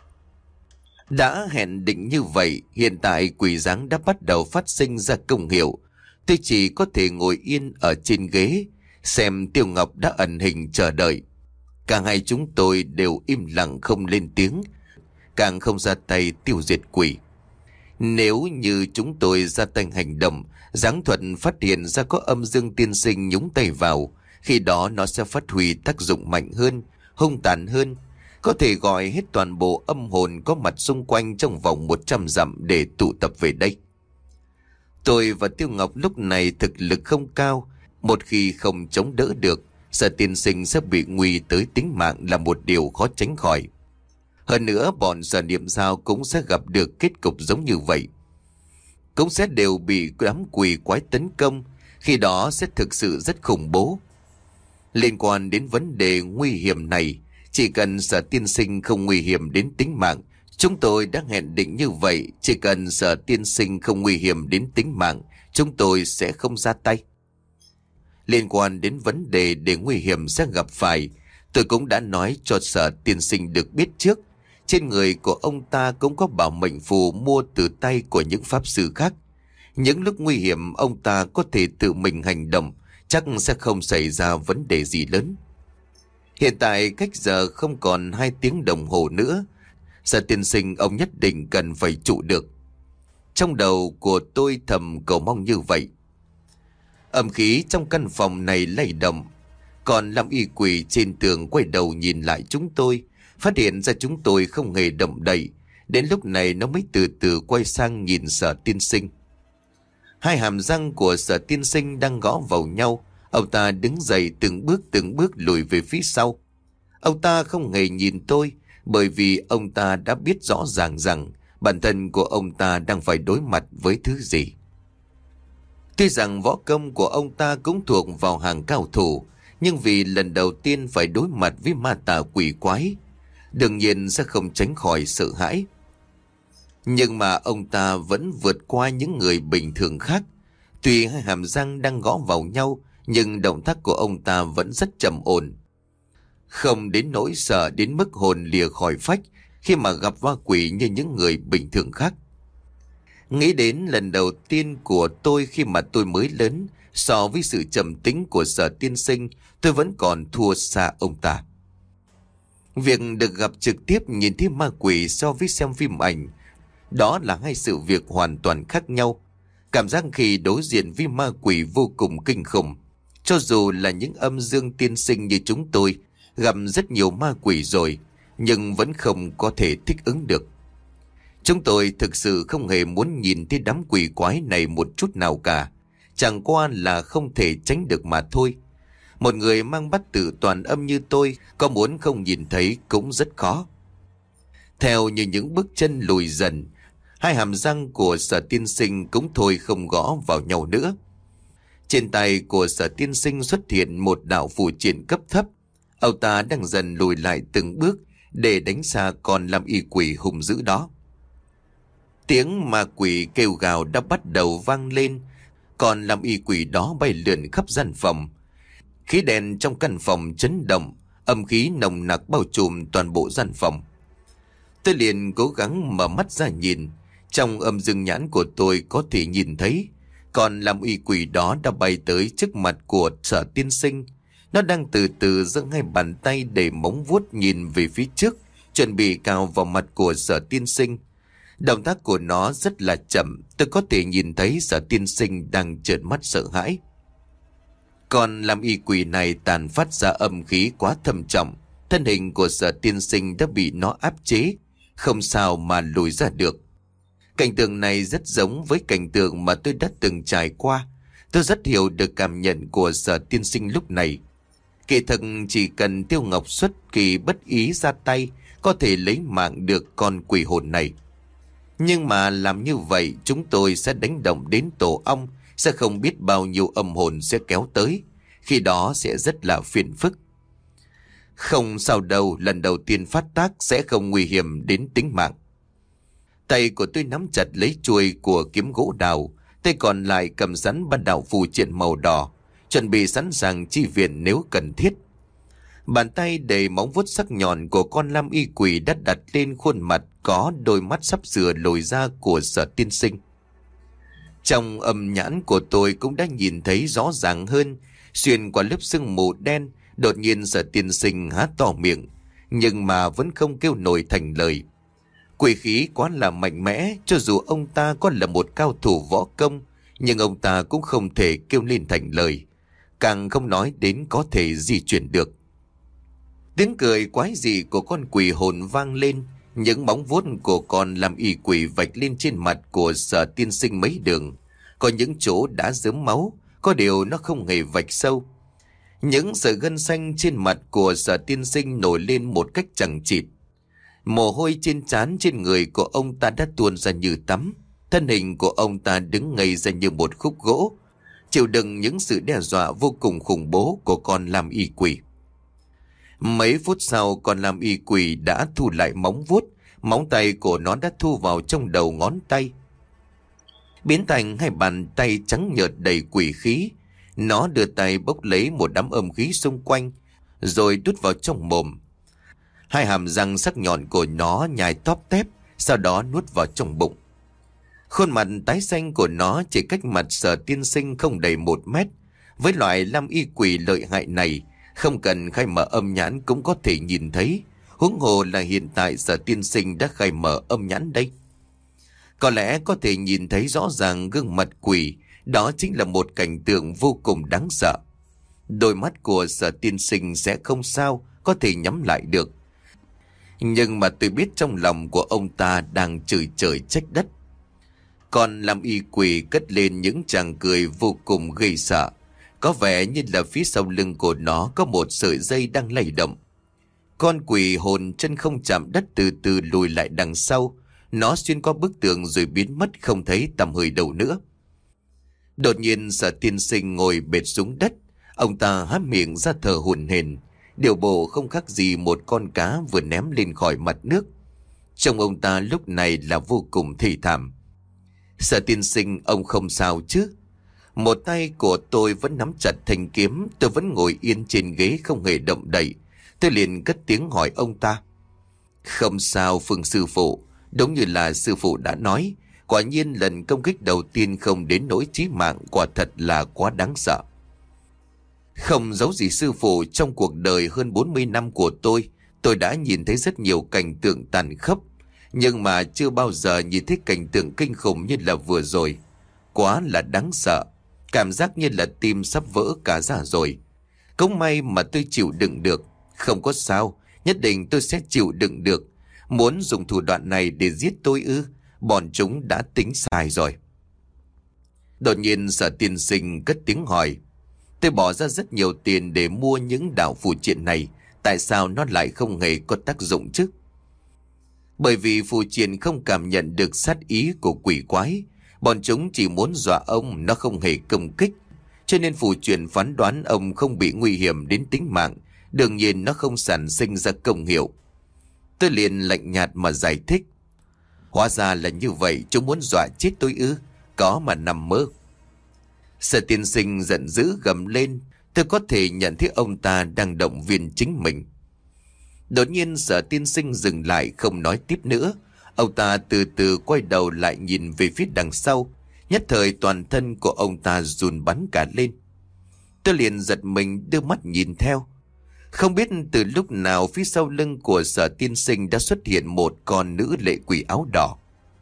Speaker 1: Đã hẹn định như vậy, hiện tại quỷ giáng đã bắt đầu phát sinh ra công hiệu. Tôi chỉ có thể ngồi yên ở trên ghế, xem Tiêu Ngọc đã ẩn hình chờ đợi. Cả hai chúng tôi đều im lặng không lên tiếng, càng không ra tay tiêu diệt quỷ. Nếu như chúng tôi ra tay hành động, giáng thuật phát hiện ra có âm dương tiên sinh nhúng tay vào, khi đó nó sẽ phát huy tác dụng mạnh hơn, hung tàn hơn, có thể gọi hết toàn bộ âm hồn có mặt xung quanh trong vòng một trăm dặm để tụ tập về đây. Tôi và Tiêu Ngọc lúc này thực lực không cao, Một khi không chống đỡ được, Sở tiên sinh sẽ bị nguy tới tính mạng là một điều khó tránh khỏi. Hơn nữa, bọn Sở Niệm Dao cũng sẽ gặp được kết cục giống như vậy. Cũng sẽ đều bị đám quỷ quái tấn công, khi đó sẽ thực sự rất khủng bố. Liên quan đến vấn đề nguy hiểm này, chỉ cần Sở tiên sinh không nguy hiểm đến tính mạng, chúng tôi đã hẹn định như vậy. Chỉ cần Sở tiên sinh không nguy hiểm đến tính mạng, chúng tôi sẽ không ra tay. Liên quan đến vấn đề để nguy hiểm sẽ gặp phải, tôi cũng đã nói cho Sở tiên sinh được biết trước. Trên người của ông ta cũng có bảo mệnh phù mua từ tay của những pháp sư khác. Những lúc nguy hiểm ông ta có thể tự mình hành động, chắc sẽ không xảy ra vấn đề gì lớn. Hiện tại cách giờ không còn hai tiếng đồng hồ nữa. Sở tiên sinh ông nhất định cần phải trụ được. Trong đầu của tôi thầm cầu mong như vậy. Âm khí trong căn phòng này lay động. Còn Lam Y Quỷ trên tường quay đầu nhìn lại chúng tôi, phát hiện ra chúng tôi không hề động đậy. Đến lúc này nó mới từ từ quay sang nhìn Sở tiên sinh. Hai hàm răng của Sở tiên sinh đang gõ vào nhau. Ông ta đứng dậy từng bước từng bước lùi về phía sau. Ông ta không hề nhìn tôi, bởi vì ông ta đã biết rõ ràng rằng bản thân của ông ta đang phải đối mặt với thứ gì. Tuy rằng võ công của ông ta cũng thuộc vào hàng cao thủ, nhưng vì lần đầu tiên phải đối mặt với ma tà quỷ quái, đương nhiên sẽ không tránh khỏi sợ hãi. Nhưng mà ông ta vẫn vượt qua những người bình thường khác. Tuy hai hàm răng đang gõ vào nhau, nhưng động tác của ông ta vẫn rất trầm ổn. Không đến nỗi sợ đến mức hồn lìa khỏi phách khi mà gặp ma quỷ như những người bình thường khác. Nghĩ đến lần đầu tiên của tôi khi mà tôi mới lớn, so với sự trầm tĩnh của Sở tiên sinh, tôi vẫn còn thua xa ông ta. Việc được gặp trực tiếp nhìn thấy ma quỷ so với xem phim ảnh, đó là hai sự việc hoàn toàn khác nhau. Cảm giác khi đối diện với ma quỷ vô cùng kinh khủng. Cho dù là những âm dương tiên sinh như chúng tôi gặp rất nhiều ma quỷ rồi, nhưng vẫn không có thể thích ứng được. Chúng tôi thực sự không hề muốn nhìn thấy đám quỷ quái này một chút nào cả. Chẳng qua là không thể tránh được mà thôi. Một người mang bát tự toàn âm như tôi, có muốn không nhìn thấy cũng rất khó. Theo như những bước chân lùi dần, hai hàm răng của Sở tiên sinh cũng thôi không gõ vào nhau nữa. Trên tay của Sở tiên sinh xuất hiện một đạo phù triện cấp thấp. Ông ta đang dần lùi lại từng bước để đánh xa con Lam Y Quỷ hung dữ đó. Tiếng ma quỷ kêu gào đã bắt đầu vang lên. Còn Lam Y Quỷ đó bay lượn khắp gian phòng. Khí đèn trong căn phòng chấn động, âm khí nồng nặc bao trùm toàn bộ gian phòng. Tôi liền cố gắng mở mắt ra nhìn. Trong âm dương nhãn của tôi có thể nhìn thấy còn Lam Y Quỷ đó đã bay tới trước mặt của Sở tiên sinh. Nó đang từ từ giơ hai bàn tay để móng vuốt nhìn về phía trước, chuẩn bị cào vào mặt của Sở tiên sinh. Động tác của nó rất là chậm, tôi có thể nhìn thấy Sở tiên sinh đang trợn mắt sợ hãi. Còn Lam Y Quỷ này tàn phát ra âm khí quá thâm trọng, thân hình của Sở tiên sinh đã bị nó áp chế, không sao mà lùi ra được. Cảnh tượng này rất giống với cảnh tượng mà tôi đã từng trải qua. Tôi rất hiểu được cảm nhận của Sở tiên sinh lúc này. Kỳ thực chỉ cần Tiêu Ngọc xuất kỳ bất ý ra tay, có thể lấy mạng được con quỷ hồn này. Nhưng mà làm như vậy chúng tôi sẽ đánh động đến tổ ong, sẽ không biết bao nhiêu âm hồn sẽ kéo tới. Khi đó sẽ rất là phiền phức. Không sao đâu, lần đầu tiên phát tác sẽ không nguy hiểm đến tính mạng. Tay của tôi nắm chặt lấy chuôi của kiếm gỗ đào, tay còn lại cầm sẵn ba đạo phù triện màu đỏ, chuẩn bị sẵn sàng chi viện nếu cần thiết. Bàn tay đầy móng vuốt sắc nhọn của con Lam Y Quỷ đã đặt lên khuôn mặt có đôi mắt sắp sửa lồi ra của Sở tiên sinh. Trong âm nhãn của tôi cũng đã nhìn thấy rõ ràng hơn, xuyên qua lớp sương mù đen, đột nhiên Sở tiên sinh há to miệng, nhưng mà vẫn không kêu nổi thành lời. Quỷ khí quá là mạnh mẽ, cho dù ông ta có là một cao thủ võ công, nhưng ông ta cũng không thể kêu lên thành lời, càng không nói đến có thể di chuyển được. Tiếng cười quái dị của con quỷ hồn vang lên, những móng vuốt của con Lam Y Quỷ vạch lên trên mặt của Sở tiên sinh mấy đường, có những chỗ đã rớm máu, Có điều nó không hề vạch sâu. Những sợi gân xanh trên mặt của Sở tiên sinh nổi lên một cách chằng chịt. Mồ hôi trên trán trên người của ông ta đã tuôn ra như tắm. Thân hình của ông ta đứng ngây ra như một khúc gỗ, chịu đựng những sự đe dọa vô cùng khủng bố của con lam y quỷ. Mấy phút sau, con lam y quỷ đã thu lại móng vuốt. Móng tay của nó đã thu vào trong đầu ngón tay, biến thành hai bàn tay trắng nhợt đầy quỷ khí. Nó đưa tay bốc lấy một đám âm khí xung quanh, rồi đút vào trong mồm. Hai hàm răng sắc nhọn của nó nhai tóp tép, sau đó nuốt vào trong bụng. Khuôn mặt tái xanh của nó chỉ cách mặt Sở tiên sinh không đầy một mét. Với loại lam y quỷ lợi hại này, không cần khai mở âm nhãn cũng có thể nhìn thấy. Huống hồ là hiện tại Sở tiên sinh đã khai mở âm nhãn đây. Có lẽ có thể nhìn thấy rõ ràng gương mặt quỷ. Đó chính là một cảnh tượng vô cùng đáng sợ. Đôi mắt của Sở tiên sinh sẽ không sao có thể nhắm lại được. Nhưng mà tôi biết trong lòng của ông ta đang chửi trời trách đất. Còn lam y quỷ cất lên những tràng cười vô cùng gây sợ. Có vẻ như là phía sau lưng của nó có một sợi dây đang lay động. Con quỷ hồn chân không chạm đất từ từ lùi lại đằng sau. Nó xuyên qua bức tường rồi biến mất không thấy tầm hơi đâu nữa. Đột nhiên Sở tiên sinh ngồi bệt xuống đất. Ông ta há miệng ra thở hổn hển, điều bộ không khác gì một con cá vừa ném lên khỏi mặt nước. Trông ông ta lúc này là vô cùng thê thảm. Sở tiên sinh, ông không sao chứ? Một tay của tôi vẫn nắm chặt thanh kiếm. Tôi vẫn ngồi yên trên ghế không hề động đậy. Tôi liền cất tiếng hỏi ông ta. Không sao Phương sư phụ. Đúng như là sư phụ đã nói, quả nhiên lần công kích đầu tiên không đến nỗi chí mạng, quả thật là quá đáng sợ. Không giấu gì sư phụ, trong cuộc đời hơn bốn mươi năm của tôi, tôi đã nhìn thấy rất nhiều cảnh tượng tàn khốc, nhưng mà chưa bao giờ nhìn thấy cảnh tượng kinh khủng như là vừa rồi. Quá là đáng sợ, cảm giác như là tim sắp vỡ cả ra rồi. Cũng may mà tôi chịu đựng được. Không có sao, nhất định tôi sẽ chịu đựng được. Muốn dùng thủ đoạn này để giết tôi ư? Bọn chúng đã tính sai rồi. Đột nhiên Sở tiên sinh cất tiếng hỏi. Tôi bỏ ra rất nhiều tiền để mua những đạo phù triện này, tại sao nó lại không hề có tác dụng chứ? Bởi vì phù triện không cảm nhận được sát ý của quỷ quái. Bọn chúng chỉ muốn dọa ông, nó không hề công kích. Cho nên phù triện phán đoán ông không bị nguy hiểm đến tính mạng. Đương nhiên nó không sản sinh ra công hiệu. Tôi liền lạnh nhạt mà giải thích. Hóa ra là như vậy, chúng muốn dọa chết tôi ư? Có mà nằm mơ. Sở tiên sinh giận dữ gầm lên. Tôi có thể nhận thấy ông ta đang động viên chính mình. Đột nhiên Sở tiên sinh dừng lại không nói tiếp nữa. Ông ta từ từ quay đầu lại nhìn về phía đằng sau. Nhất thời toàn thân của ông ta run bắn cả lên. Tôi liền giật mình đưa mắt nhìn theo. Không biết từ lúc nào phía sau lưng của Sở tiên sinh đã xuất hiện một con nữ lệ quỷ áo đỏ.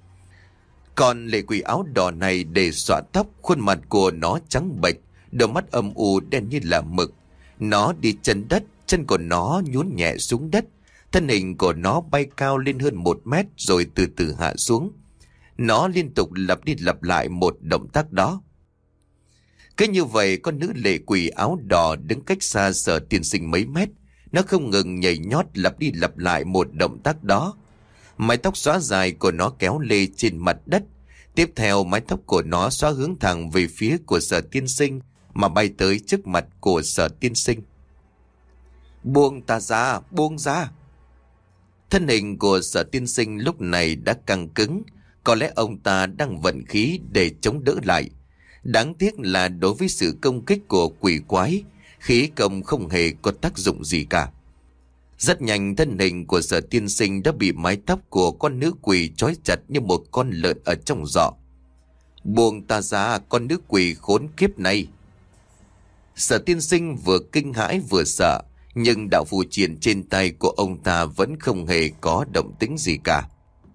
Speaker 1: Con lệ quỷ áo đỏ này để xõa tóc, khuôn mặt của nó trắng bệch, đôi mắt âm u đen như là mực. Nó đi chân đất, chân của nó nhún nhẹ xuống đất. Thân hình của nó bay cao lên hơn một mét rồi từ từ hạ xuống. Nó liên tục lặp đi lặp lại một động tác đó. Cứ như vậy con nữ lệ quỷ áo đỏ đứng cách xa Sở tiên sinh mấy mét. Nó không ngừng nhảy nhót lặp đi lặp lại một động tác đó. Mái tóc xõa dài của nó kéo lê trên mặt đất. Tiếp theo mái tóc của nó xõa hướng thẳng về phía của Sở tiên sinh mà bay tới trước mặt của Sở tiên sinh. Buông ta ra, buông ra. Thân hình của Sở tiên sinh lúc này đã căng cứng. Có lẽ ông ta đang vận khí để chống đỡ lại. Đáng tiếc là đối với sự công kích của quỷ quái, khí công không hề có tác dụng gì cả. Rất nhanh thân hình của Sở tiên sinh đã bị mái tóc của con nữ quỷ trói chặt như một con lợn ở trong giỏ. Buông ta ra, con nữ quỷ khốn kiếp này. Sở tiên sinh vừa kinh hãi vừa sợ, nhưng đạo phù triện trên tay của ông ta vẫn không hề có động tĩnh gì cả.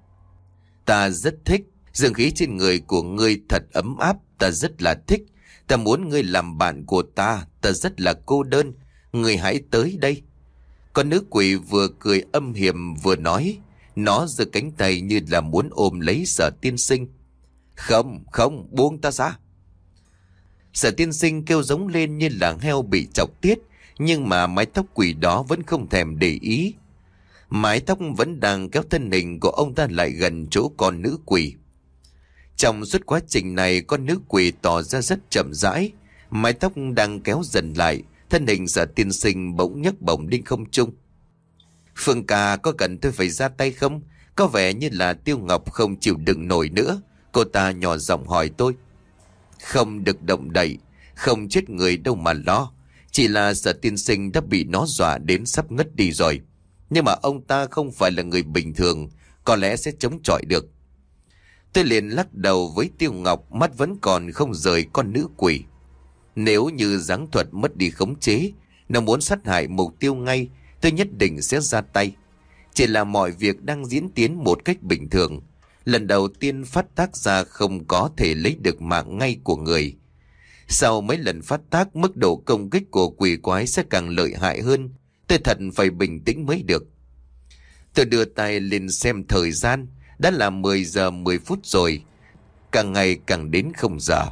Speaker 1: Ta rất thích, dương khí trên người của ngươi thật ấm áp, ta rất là thích. Ta muốn ngươi làm bạn của ta, ta rất là cô đơn, ngươi hãy tới đây. Con nữ quỷ vừa cười âm hiểm vừa nói, nó giơ cánh tay như là muốn ôm lấy Sở tiên sinh. Không, không, buông ta ra. Sở tiên sinh kêu giống lên như là heo bị chọc tiết, nhưng mà mái tóc quỷ đó vẫn không thèm để ý. Mái tóc vẫn đang kéo thân hình của ông ta lại gần chỗ con nữ quỷ. Trong suốt quá trình này, con nữ quỷ tỏ ra rất chậm rãi. Mái tóc đang kéo dần lại, thân hình Sở tiên sinh bỗng nhấc bổng lên không trung. Phương ca, có cần tôi phải ra tay không? Có vẻ như là Tiêu Ngọc không chịu đựng nổi nữa. Cô ta nhỏ giọng hỏi tôi. Không được động đậy, không chết người đâu mà lo. Chỉ là Sở tiên sinh đã bị nó dọa đến sắp ngất đi rồi. Nhưng mà ông ta không phải là người bình thường, có lẽ sẽ chống chọi được. Tôi liền lắc đầu với Tiêu Ngọc, mắt vẫn còn không rời con nữ quỷ. Nếu như giáng thuật mất đi khống chế, nó muốn sát hại mục tiêu ngay, tôi nhất định sẽ ra tay. Chỉ là mọi việc đang diễn tiến một cách bình thường. Lần đầu tiên phát tác ra không có thể lấy được mạng ngay của người. Sau mấy lần phát tác, mức độ công kích của quỷ quái sẽ càng lợi hại hơn. Tôi thật phải bình tĩnh mới được. Tôi đưa tay lên xem thời gian. Đã là mười giờ mười phút rồi. Càng ngày càng đến không giờ.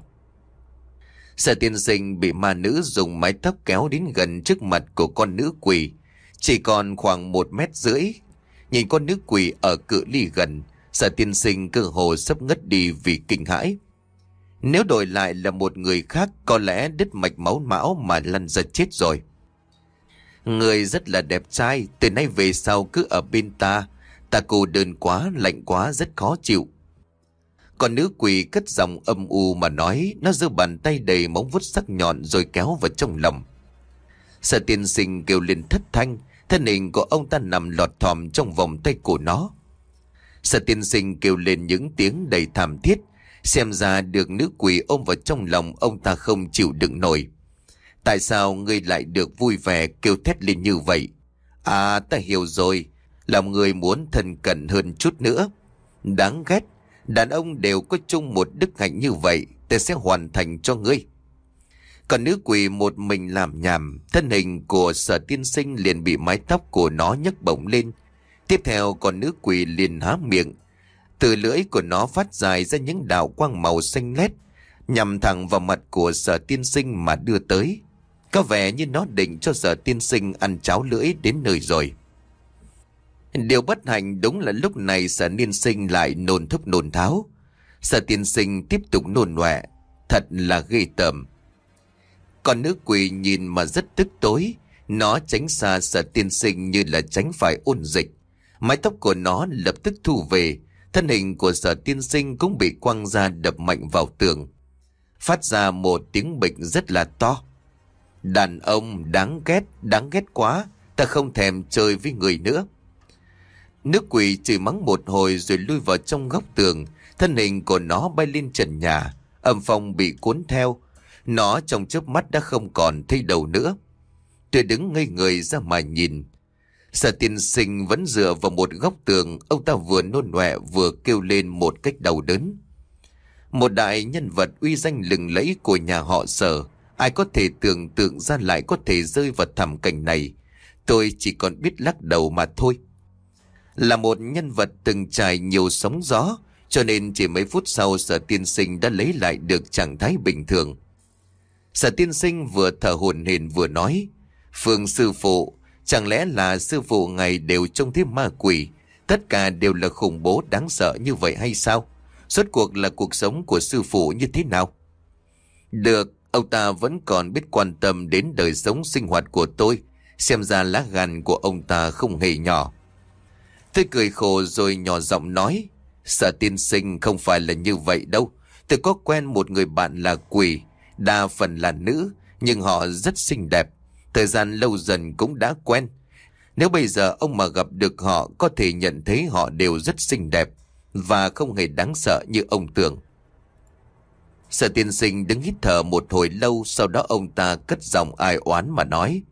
Speaker 1: Sở tiên sinh bị ma nữ dùng mái tóc kéo đến gần trước mặt của con nữ quỷ. Chỉ còn khoảng một mét rưỡi. Nhìn con nữ quỷ ở cự ly gần, Sở tiên sinh cơ hồ sắp ngất đi vì kinh hãi. Nếu đổi lại là một người khác, có lẽ đứt mạch máu mão mà lăn ra chết rồi. Người rất là đẹp trai, từ nay về sau cứ ở bên ta. Ta cô đơn quá, lạnh quá, rất khó chịu. Còn nữ quỷ cất giọng âm u mà nói, nó giơ bàn tay đầy móng vuốt sắc nhọn rồi kéo vào trong lòng. Sở tiên sinh kêu lên thất thanh, thân hình của ông ta nằm lọt thỏm trong vòng tay của nó. Sở tiên sinh kêu lên những tiếng đầy thảm thiết, xem ra được nữ quỷ ôm vào trong lòng ông ta không chịu đựng nổi. Tại sao ngươi lại được vui vẻ kêu thét lên như vậy? À, ta hiểu rồi, làm người muốn thân cận hơn chút nữa. Đáng ghét, đàn ông đều có chung một đức hạnh như vậy, ta sẽ hoàn thành cho ngươi. Còn nữ quỷ một mình làm nhảm, thân hình của Sở tiên sinh liền bị mái tóc của nó nhấc bổng lên. Tiếp theo con nữ quỷ liền há miệng. Từ lưỡi của nó phát dài ra những đạo quang màu xanh lét, nhằm thẳng vào mặt của Sở tiên sinh mà đưa tới. Có vẻ như nó định cho Sở tiên sinh ăn cháo lưỡi đến nơi rồi. Điều bất hạnh đúng là lúc này Sở tiên sinh lại nôn thốc nôn tháo. Sở tiên sinh tiếp tục nôn nọe, thật là ghê tởm. Còn nữ quỷ nhìn mà rất tức tối, nó tránh xa Sở tiên sinh như là tránh phải ôn dịch. Mái tóc của nó lập tức thu về, thân hình của Sở tiên sinh cũng bị quăng ra đập mạnh vào tường, phát ra một tiếng bịch rất là to. Đàn ông đáng ghét, đáng ghét quá, ta không thèm chơi với người nữa. Nữ quỷ chửi mắng một hồi rồi lui vào trong góc tường, thân hình của nó bay lên trần nhà, âm phong bị cuốn theo. Nó trong chớp mắt đã không còn thấy đầu nữa. Tôi đứng ngây người ra mà nhìn. Sở tiên sinh vẫn dựa vào một góc tường, ông ta vừa nôn nọe vừa kêu lên một cách đau đớn. Một đại nhân vật uy danh lừng lẫy của nhà họ Sở, ai có thể tưởng tượng ra lại có thể rơi vào thảm cảnh này. Tôi chỉ còn biết lắc đầu mà thôi. Là một nhân vật từng trải nhiều sóng gió, cho nên chỉ mấy phút sau Sở tiên sinh đã lấy lại được trạng thái bình thường. Sở tiên sinh vừa thở hổn hển vừa nói, Phương sư phụ, chẳng lẽ là sư phụ ngài đều trông thấy ma quỷ, tất cả đều là khủng bố đáng sợ như vậy hay sao? Rốt cuộc là cuộc sống của sư phụ như thế nào? Được, ông ta vẫn còn biết quan tâm đến đời sống sinh hoạt của tôi, xem ra lá gan của ông ta không hề nhỏ. Tôi cười khổ rồi nhỏ giọng nói, Sở tiên sinh không phải là như vậy đâu. Tôi có quen một người bạn là quỷ, đa phần là nữ, nhưng họ rất xinh đẹp. Thời gian lâu dần cũng đã quen. Nếu bây giờ ông mà gặp được họ, có thể nhận thấy họ đều rất xinh đẹp và không hề đáng sợ như ông tưởng. Sở tiên sinh đứng hít thở một hồi lâu, sau đó ông ta cất giọng ai oán mà nói,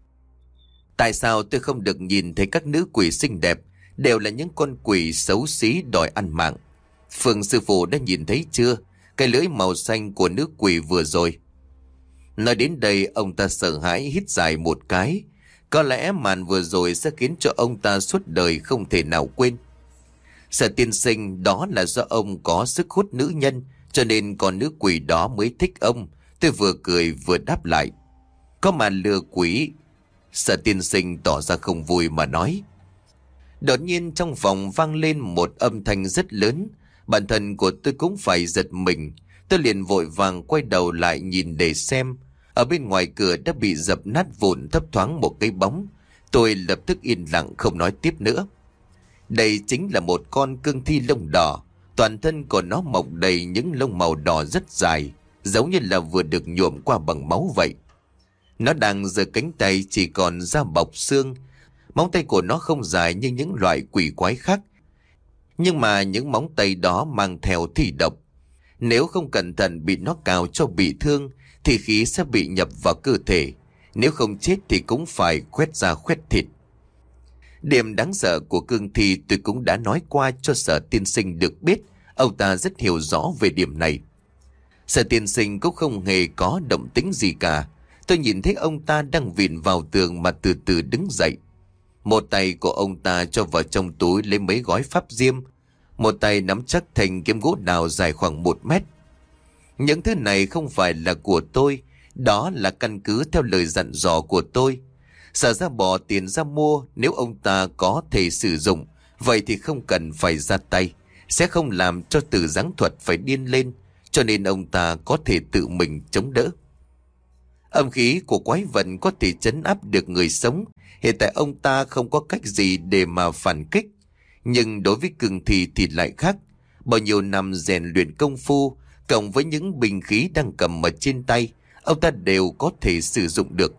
Speaker 1: tại sao tôi không được nhìn thấy các nữ quỷ xinh đẹp, đều là những con quỷ xấu xí đòi ăn mạng. Phương sư phụ đã nhìn thấy chưa, cái lưỡi màu xanh của nữ quỷ vừa rồi. Nói đến đây ông ta sợ hãi hít dài một cái. Có lẽ màn vừa rồi sẽ khiến cho ông ta suốt đời không thể nào quên. Sở tiên sinh, đó là do ông có sức hút nữ nhân, cho nên con nữ quỷ đó mới thích ông. Tôi vừa cười vừa đáp lại. Có mà lừa quỷ. Sở tiên sinh tỏ ra không vui mà nói. Đột nhiên trong phòng vang lên một âm thanh rất lớn. Bản thân của tôi cũng phải giật mình. Tôi liền vội vàng quay đầu lại nhìn để xem. Ở bên ngoài cửa đã bị dập nát vụn, thấp thoáng một cái bóng. Tôi lập tức yên lặng không nói tiếp nữa. Đây chính là một con cương thi lông đỏ. Toàn thân của nó mọc đầy những lông màu đỏ rất dài, giống như là vừa được nhuộm qua bằng máu vậy. Nó đang giơ cánh tay chỉ còn da bọc xương. Móng tay của nó không dài như những loại quỷ quái khác, nhưng mà những móng tay đó mang theo thi độc. Nếu không cẩn thận bị nó cào cho bị thương thì khí sẽ bị nhập vào cơ thể. Nếu không chết thì cũng phải khoét da khoét thịt. Điểm đáng sợ của cương thi tôi cũng đã nói qua cho Sở tiên sinh được biết. Ông ta rất hiểu rõ về điểm này. Sở tiên sinh cũng không hề có động tĩnh gì cả. Tôi nhìn thấy ông ta đang vịn vào tường mà từ từ đứng dậy. Một tay của ông ta cho vào trong túi lấy mấy gói pháp diêm. Một tay nắm chắc thành kiếm gỗ đào dài khoảng một mét. Những thứ này không phải là của tôi. Đó là căn cứ theo lời dặn dò của tôi. Sở ra bỏ tiền ra mua. Nếu ông ta có thể sử dụng, vậy thì không cần phải ra tay, sẽ không làm cho Tử Giáng Thuật phải điên lên. Cho nên ông ta có thể tự mình chống đỡ. Âm khí của quái vật có thể trấn áp được người sống. Hiện tại ông ta không có cách gì để mà phản kích. Nhưng đối với cương thi thì lại khác. Bao nhiêu năm rèn luyện công phu, cộng với những binh khí đang cầm ở trên tay, ông ta đều có thể sử dụng được.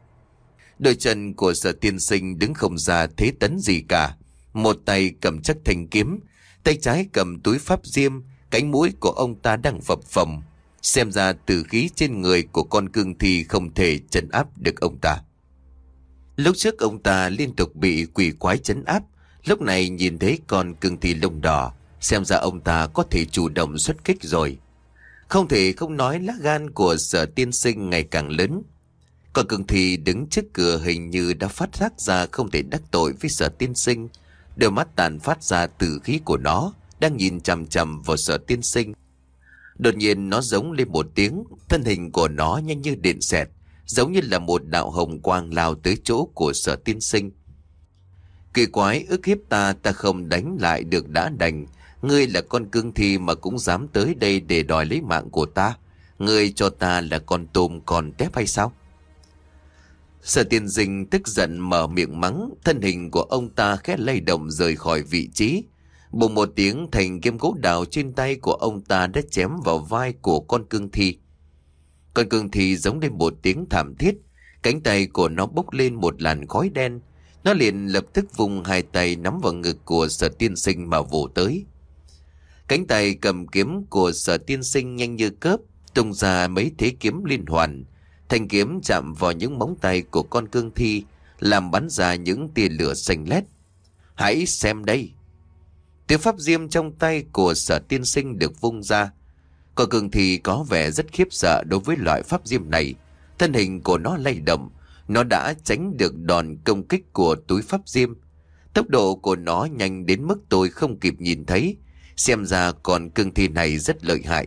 Speaker 1: Đôi chân của Sở tiên sinh đứng không ra thế tấn gì cả. Một tay cầm chắc thanh kiếm, tay trái cầm túi pháp diêm. Cánh mũi của ông ta đang phập phồng. Xem ra tử khí trên người của con cương thi không thể trấn áp được ông ta. Lúc trước ông ta liên tục bị quỷ quái trấn áp. Lúc này nhìn thấy con cương thi lông đỏ, xem ra ông ta có thể chủ động xuất kích rồi. Không thể không nói lá gan của Sở tiên sinh ngày càng lớn. Con cương thi đứng trước cửa hình như đã phát giác ra không thể đắc tội với Sở tiên sinh. Đôi mắt tàn phát ra tử khí của nó đang nhìn chằm chằm vào Sở tiên sinh. Đột nhiên nó giống lên một tiếng. Thân hình của nó nhanh như điện xẹt, giống như là một đạo hồng quang lao tới chỗ của Sở tiên sinh. Kỳ quái, ức hiếp ta, ta không đánh lại được đã đành. Ngươi là con cương thi mà cũng dám tới đây để đòi lấy mạng của ta. Ngươi cho ta là con tôm còn tép hay sao? Sở tiên sinh tức giận mở miệng mắng. Thân hình của ông ta khẽ lay động rời khỏi vị trí. Bùng một tiếng, thành kiếm gỗ đào trên tay của ông ta đã chém vào vai của con cương thi. Con cương thi giống lên một tiếng thảm thiết. Cánh tay của nó bốc lên một làn khói đen. Nó liền lập tức vùng hai tay nắm vào ngực của Sở tiên sinh mà vồ tới. Cánh tay cầm kiếm của Sở tiên sinh nhanh như cớp, tung ra mấy thế kiếm liên hoàn. Thanh kiếm chạm vào những móng tay của con cương thi, làm bắn ra những tia lửa xanh lét. Hãy xem đây. Tiếng pháp diêm trong tay của Sở tiên sinh được vung ra. Con cương thi có vẻ rất khiếp sợ đối với loại pháp diêm này. Thân hình của nó lay động. Nó đã tránh được đòn công kích của túi pháp diêm. Tốc độ của nó nhanh đến mức tôi không kịp nhìn thấy. Xem ra con cương thi này rất lợi hại.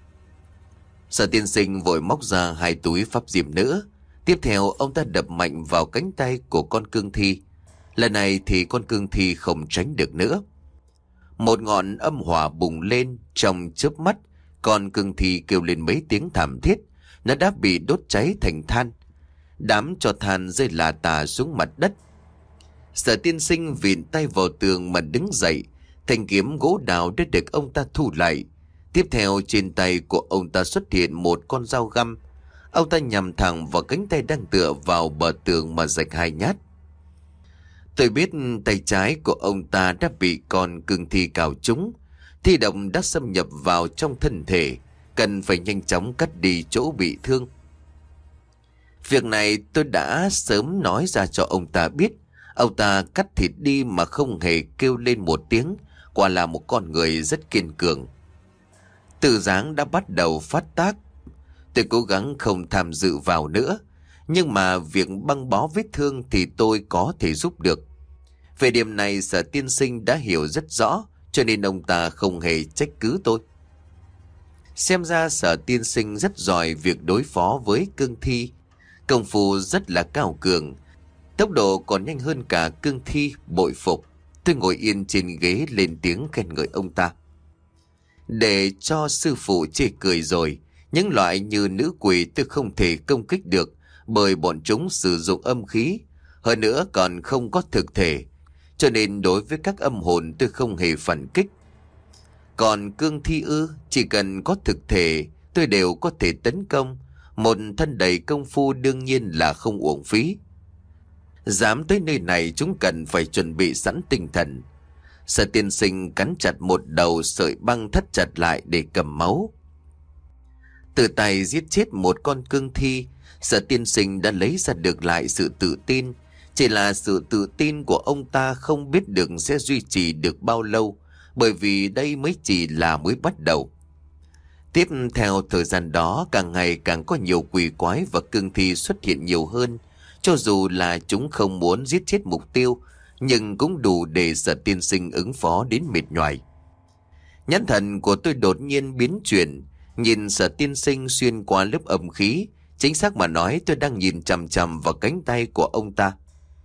Speaker 1: Sở tiên sinh vội móc ra hai túi pháp diêm nữa. Tiếp theo ông ta đập mạnh vào cánh tay của con cương thi. Lần này thì con cương thi không tránh được nữa. Một ngọn âm hỏa bùng lên trong chớp mắt. Con cương thi kêu lên mấy tiếng thảm thiết. Nó đã bị đốt cháy thành than. Đám tro than rơi lả tả xuống mặt đất. Sở tiên sinh vịn tay vào tường mà đứng dậy. Thanh kiếm gỗ đào đã được ông ta thu lại. Tiếp theo trên tay của ông ta xuất hiện một con dao găm. Ông ta nhằm thẳng vào cánh tay đang tựa vào bờ tường mà rạch hai nhát. Tôi biết tay trái của ông ta đã bị con cương thi cào trúng. Thi độc đã xâm nhập vào trong thân thể, cần phải nhanh chóng cắt đi chỗ bị thương. Việc này tôi đã sớm nói ra cho ông ta biết. Ông ta cắt thịt đi mà không hề kêu lên một tiếng. Quả là một con người rất kiên cường. Tử giáng đã bắt đầu phát tác. Tôi cố gắng không tham dự vào nữa. Nhưng mà việc băng bó vết thương thì tôi có thể giúp được. Về điểm này Sở tiên sinh đã hiểu rất rõ, cho nên ông ta không hề trách cứ tôi. Xem ra Sở tiên sinh rất giỏi việc đối phó với cương thi. Công phu rất là cao cường, tốc độ còn nhanh hơn cả cương thi, bội phục. Tôi ngồi yên trên ghế lên tiếng khen ngợi ông ta. Để cho sư phụ chê cười rồi, những loại như nữ quỷ tôi không thể công kích được, bởi bọn chúng sử dụng âm khí, hơn nữa còn không có thực thể, cho nên đối với các âm hồn tôi không hề phản kích. Còn cương thi ư, chỉ cần có thực thể tôi đều có thể tấn công. Một thân đầy công phu đương nhiên là không uổng phí. Dám tới nơi này chúng cần phải chuẩn bị sẵn tinh thần. Sở tiên sinh cắn chặt một đầu sợi băng thắt chặt lại để cầm máu. Từ tay giết chết một con cương thi, Sở tiên sinh đã lấy ra được lại sự tự tin. Chỉ là sự tự tin của ông ta không biết được sẽ duy trì được bao lâu, bởi vì đây mới chỉ là mới bắt đầu. Tiếp theo thời gian đó, càng ngày càng có nhiều quỷ quái và cương thi xuất hiện nhiều hơn. Cho dù là chúng không muốn giết chết mục tiêu, nhưng cũng đủ để Sở tiên sinh ứng phó đến mệt nhoài. Nhãn thần của tôi đột nhiên biến chuyển, nhìn Sở tiên sinh xuyên qua lớp âm khí. Chính xác mà nói, tôi đang nhìn chằm chằm vào cánh tay của ông ta.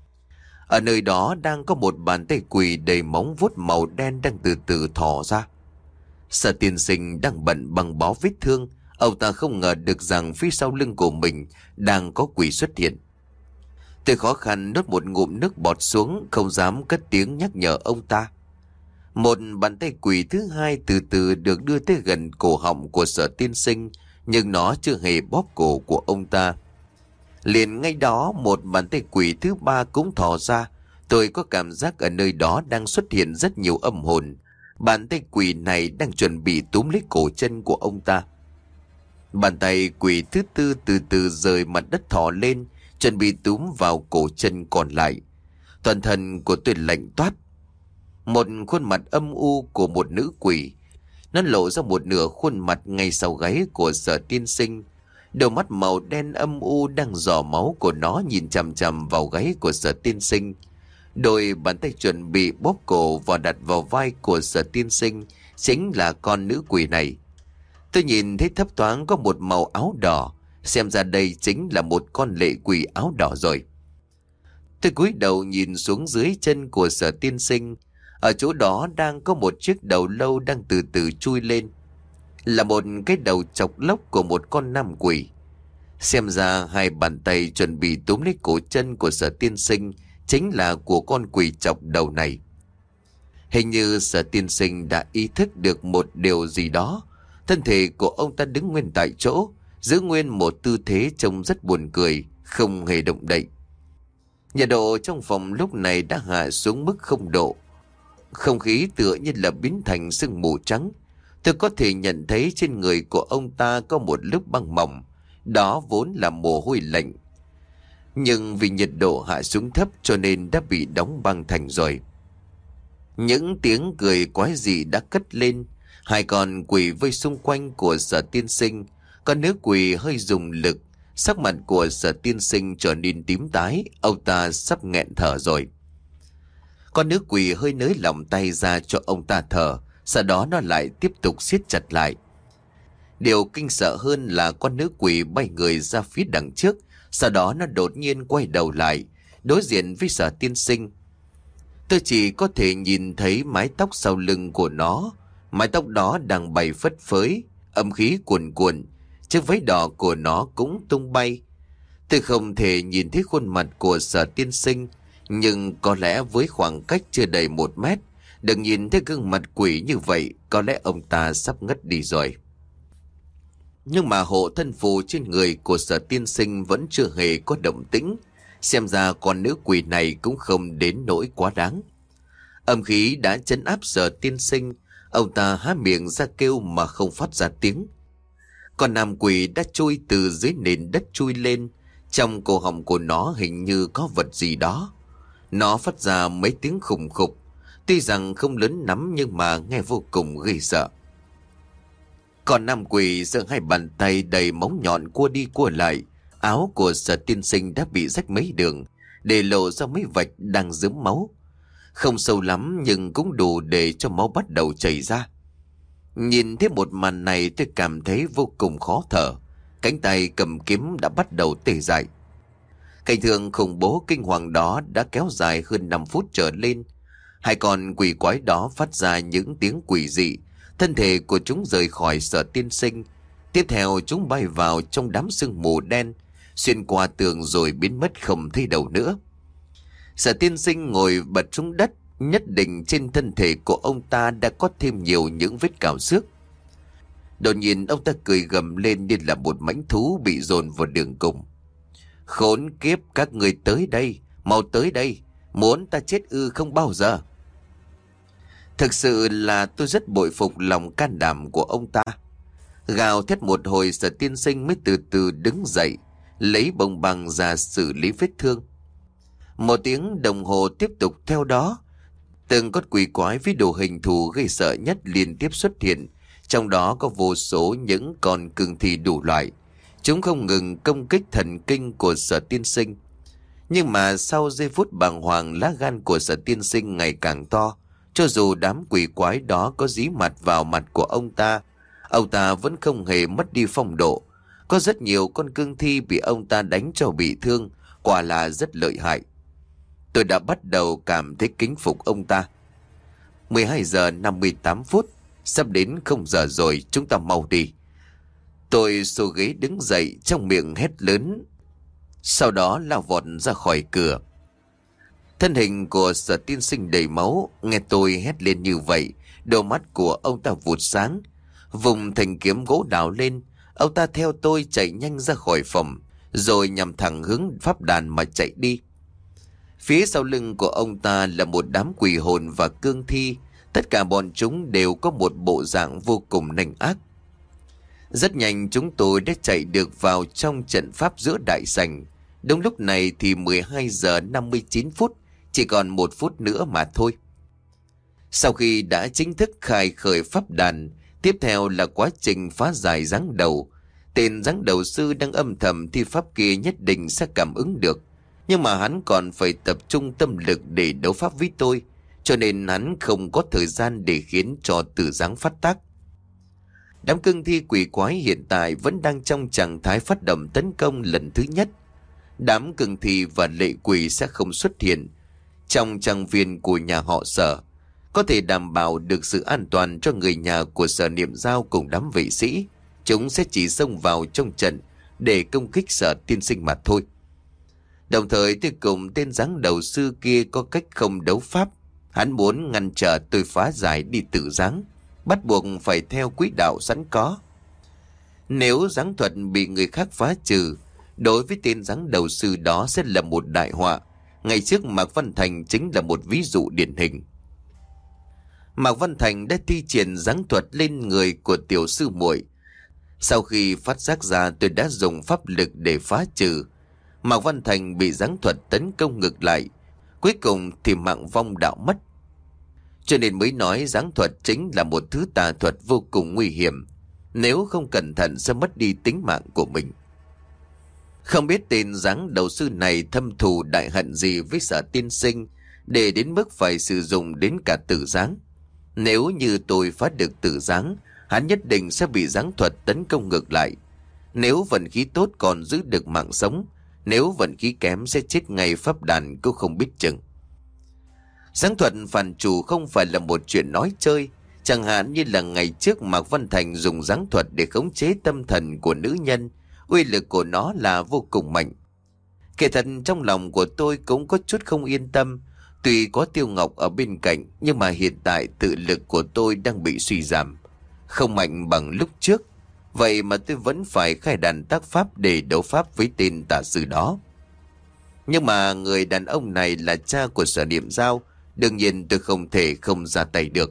Speaker 1: Ở nơi đó đang có một bàn tay quỷ đầy móng vuốt màu đen đang từ từ thò ra. Sở tiên sinh đang bận băng bó vết thương. Ông ta không ngờ được rằng phía sau lưng của mình đang có quỷ xuất hiện. Tôi khó khăn nuốt một ngụm nước bọt xuống, không dám cất tiếng nhắc nhở ông ta. Một bàn tay quỷ thứ hai từ từ được đưa tới gần cổ họng của Sở tiên sinh, nhưng nó chưa hề bóp cổ của ông ta. Liền ngay đó một bàn tay quỷ thứ ba cũng thò ra. Tôi có cảm giác ở nơi đó đang xuất hiện rất nhiều âm hồn. Bàn tay quỷ này đang chuẩn bị túm lấy cổ chân của ông ta. Bàn tay quỷ thứ tư từ từ rời mặt đất thò lên, chuẩn bị túm vào cổ chân còn lại. Toàn thân của tôi lạnh toát. Một khuôn mặt âm u của một nữ quỷ, nó lộ ra một nửa khuôn mặt ngay sau gáy của Sở tiên sinh. Đôi mắt màu đen âm u đang dò máu của nó nhìn chằm chằm vào gáy của Sở tiên sinh. Đôi bàn tay chuẩn bị bóp cổ và đặt vào vai của Sở tiên sinh chính là con nữ quỷ này. Tôi nhìn thấy thấp thoáng có một màu áo đỏ, xem ra đây chính là một con lệ quỷ áo đỏ rồi. Tôi cúi đầu nhìn xuống dưới chân của Sở tiên sinh. Ở chỗ đó đang có một chiếc đầu lâu đang từ từ chui lên, là một cái đầu chọc lóc của một con nam quỷ. Xem ra hai bàn tay chuẩn bị túm lấy cổ chân của Sở tiên sinh chính là của con quỷ chọc đầu này. Hình như Sở tiên sinh đã ý thức được một điều gì đó. Thân thể của ông ta đứng nguyên tại chỗ, giữ nguyên một tư thế trông rất buồn cười, không hề động đậy. Nhiệt độ trong phòng lúc này đã hạ xuống mức không độ. Không khí tựa như là biến thành sương mù trắng. Tôi có thể nhận thấy trên người của ông ta có một lớp băng mỏng. Đó vốn là mồ hôi lạnh, nhưng vì nhiệt độ hạ xuống thấp cho nên đã bị đóng băng thành rồi. Những tiếng cười quái dị đã cất lên. Hai con quỷ vây xung quanh của Sở tiên sinh. Con nữ quỷ hơi dùng lực, sắc mặt của Sở tiên sinh trở nên tím tái. Ông ta sắp nghẹn thở rồi. Con nữ quỷ hơi nới lỏng tay ra cho ông ta thở, sau đó nó lại tiếp tục siết chặt lại. Điều kinh sợ hơn là con nữ quỷ bay người ra phía đằng trước, sau đó nó đột nhiên quay đầu lại, đối diện với Sở tiên sinh. Tôi chỉ có thể nhìn thấy mái tóc sau lưng của nó. Mái tóc đó đang bay phất phới, âm khí cuồn cuộn, chiếc váy đỏ của nó cũng tung bay. Tôi không thể nhìn thấy khuôn mặt của Sở tiên sinh, nhưng có lẽ với khoảng cách chưa đầy một mét, được nhìn thấy gương mặt quỷ như vậy, có lẽ ông ta sắp ngất đi rồi. Nhưng mà hộ thân phù trên người của Sở tiên sinh vẫn chưa hề có động tĩnh. Xem ra con nữ quỷ này cũng không đến nỗi quá đáng. Âm khí đã trấn áp Sở tiên sinh. Ông ta há miệng ra kêu mà không phát ra tiếng. Con nam quỷ đã trôi từ dưới nền đất chui lên. Trong cổ họng của nó hình như có vật gì đó. Nó phát ra mấy tiếng khủng khục. Tuy rằng không lớn lắm nhưng mà nghe vô cùng ghê sợ. Còn nam quỷ giơ hai bàn tay đầy móng nhọn cua đi cua lại. Áo của Sở tiên sinh đã bị rách mấy đường, để lộ ra mấy vạch đang rớm máu. Không sâu lắm nhưng cũng đủ để cho máu bắt đầu chảy ra. Nhìn thấy một màn này tôi cảm thấy vô cùng khó thở. Cánh tay cầm kiếm đã bắt đầu tê dại. Cảnh tượng khủng bố kinh hoàng đó đã kéo dài hơn năm phút trở lên. Hai con quỷ quái đó phát ra những tiếng quỷ dị. Thân thể của chúng rời khỏi Sở Tiên Sinh. Tiếp theo chúng bay vào trong đám sương mù đen, xuyên qua tường rồi biến mất không thấy đâu nữa. Sở Tiên Sinh ngồi bật xuống đất. Nhất định trên thân thể của ông ta đã có thêm nhiều những vết cào xước. Đột nhiên ông ta cười gầm lên như là một mãnh thú bị dồn vào đường cùng. Khốn kiếp, các người tới đây, mau tới đây, muốn ta chết ư không bao giờ. Thực sự là tôi rất bội phục lòng can đảm của ông ta. Gào thét một hồi, Sở Tiên Sinh mới từ từ đứng dậy, lấy bông băng ra xử lý vết thương. Một tiếng đồng hồ tiếp tục theo đó. Từng con quỷ quái với đồ hình thù gây sợ nhất liên tiếp xuất hiện. Trong đó có vô số những con cương thi đủ loại. Chúng không ngừng công kích thần kinh của Sở Tiên Sinh. Nhưng mà sau giây phút bàng hoàng, lá gan của Sở Tiên Sinh ngày càng to. Cho dù đám quỷ quái đó có dí mặt vào mặt của ông ta, ông ta vẫn không hề mất đi phong độ. Có rất nhiều con cương thi bị ông ta đánh cho bị thương, quả là rất lợi hại. Tôi đã bắt đầu cảm thấy kính phục ông ta. mười hai giờ năm mươi tám phút, sắp đến không giờ rồi, chúng ta mau đi. Tôi xô ghế đứng dậy, trong miệng hét lớn, sau đó lao vọt ra khỏi cửa. Thân hình của Sở Tiên Sinh đầy máu, nghe tôi hét lên như vậy, đôi mắt của ông ta vụt sáng, vùng thanh kiếm gỗ đào lên. Ông ta theo tôi chạy nhanh ra khỏi phòng, rồi nhằm thẳng hướng pháp đàn mà chạy đi. Phía sau lưng của ông ta là một đám quỷ hồn và cương thi. Tất cả bọn chúng đều có một bộ dạng vô cùng nanh ác. Rất nhanh chúng tôi đã chạy được vào trong trận pháp giữa đại sảnh. Đúng lúc này thì mười hai giờ năm mươi chín phút, chỉ còn một phút nữa mà thôi. Sau khi đã chính thức khai khởi pháp đàn, tiếp theo là quá trình phá giải giáng đầu. Tên giáng đầu sư đang âm thầm thi pháp kia nhất định sẽ cảm ứng được. Nhưng mà hắn còn phải tập trung tâm lực để đấu pháp với tôi, cho nên hắn không có thời gian để khiến cho tử giáng phát tác. Đám cương thi quỷ quái hiện tại vẫn đang trong trạng thái phát động tấn công lần thứ nhất. Đám cương thi và lệ quỷ sẽ không xuất hiện trong trang viên của nhà họ Sở, có thể đảm bảo được sự an toàn cho người nhà của Sở Niệm Giao cùng đám vệ sĩ. Chúng sẽ chỉ xông vào trong trận để công kích Sở Tiên Sinh mà thôi. Đồng thời tôi cùng tên giáng đầu sư kia có cách không đấu pháp. Hắn muốn ngăn trở tôi phá giải đi tự giáng, bắt buộc phải theo quỹ đạo sẵn có. Nếu giáng thuật bị người khác phá trừ, đối với tên giáng đầu sư đó sẽ là một đại họa. Ngày trước Mạc Văn Thành chính là một ví dụ điển hình. Mạc Văn Thành đã thi triển giáng thuật lên người của tiểu sư muội. Sau khi phát giác ra tôi đã dùng pháp lực để phá trừ, Mạc Văn Thành bị giáng thuật tấn công ngược lại. Cuối cùng thì mạng vong đạo mất. Cho nên mới nói giáng thuật chính là một thứ tà thuật vô cùng nguy hiểm. Nếu không cẩn thận sẽ mất đi tính mạng của mình. Không biết tên giáng đầu sư này thâm thù đại hận gì với Sở Tiên Sinh, để đến mức phải sử dụng đến cả tử giáng. Nếu như tôi phá được tử giáng, hắn nhất định sẽ bị giáng thuật tấn công ngược lại. Nếu vận khí tốt còn giữ được mạng sống, nếu vận khí kém sẽ chết ngay pháp đàn cũng không biết chừng. Giáng thuật phản chủ không phải là một chuyện nói chơi. Chẳng hạn như là ngày trước Mạc Văn Thành dùng giáng thuật để khống chế tâm thần của nữ nhân, uy lực của nó là vô cùng mạnh. Kể thật trong lòng của tôi cũng có chút không yên tâm. Tuy có Tiêu Ngọc ở bên cạnh, nhưng mà hiện tại tự lực của tôi đang bị suy giảm, không mạnh bằng lúc trước. Vậy mà tôi vẫn phải khai đàn tác pháp để đấu pháp với tên tà sư đó. Nhưng mà người đàn ông này là cha của Sở Niệm Giao, đương nhiên tôi không thể không ra tay được.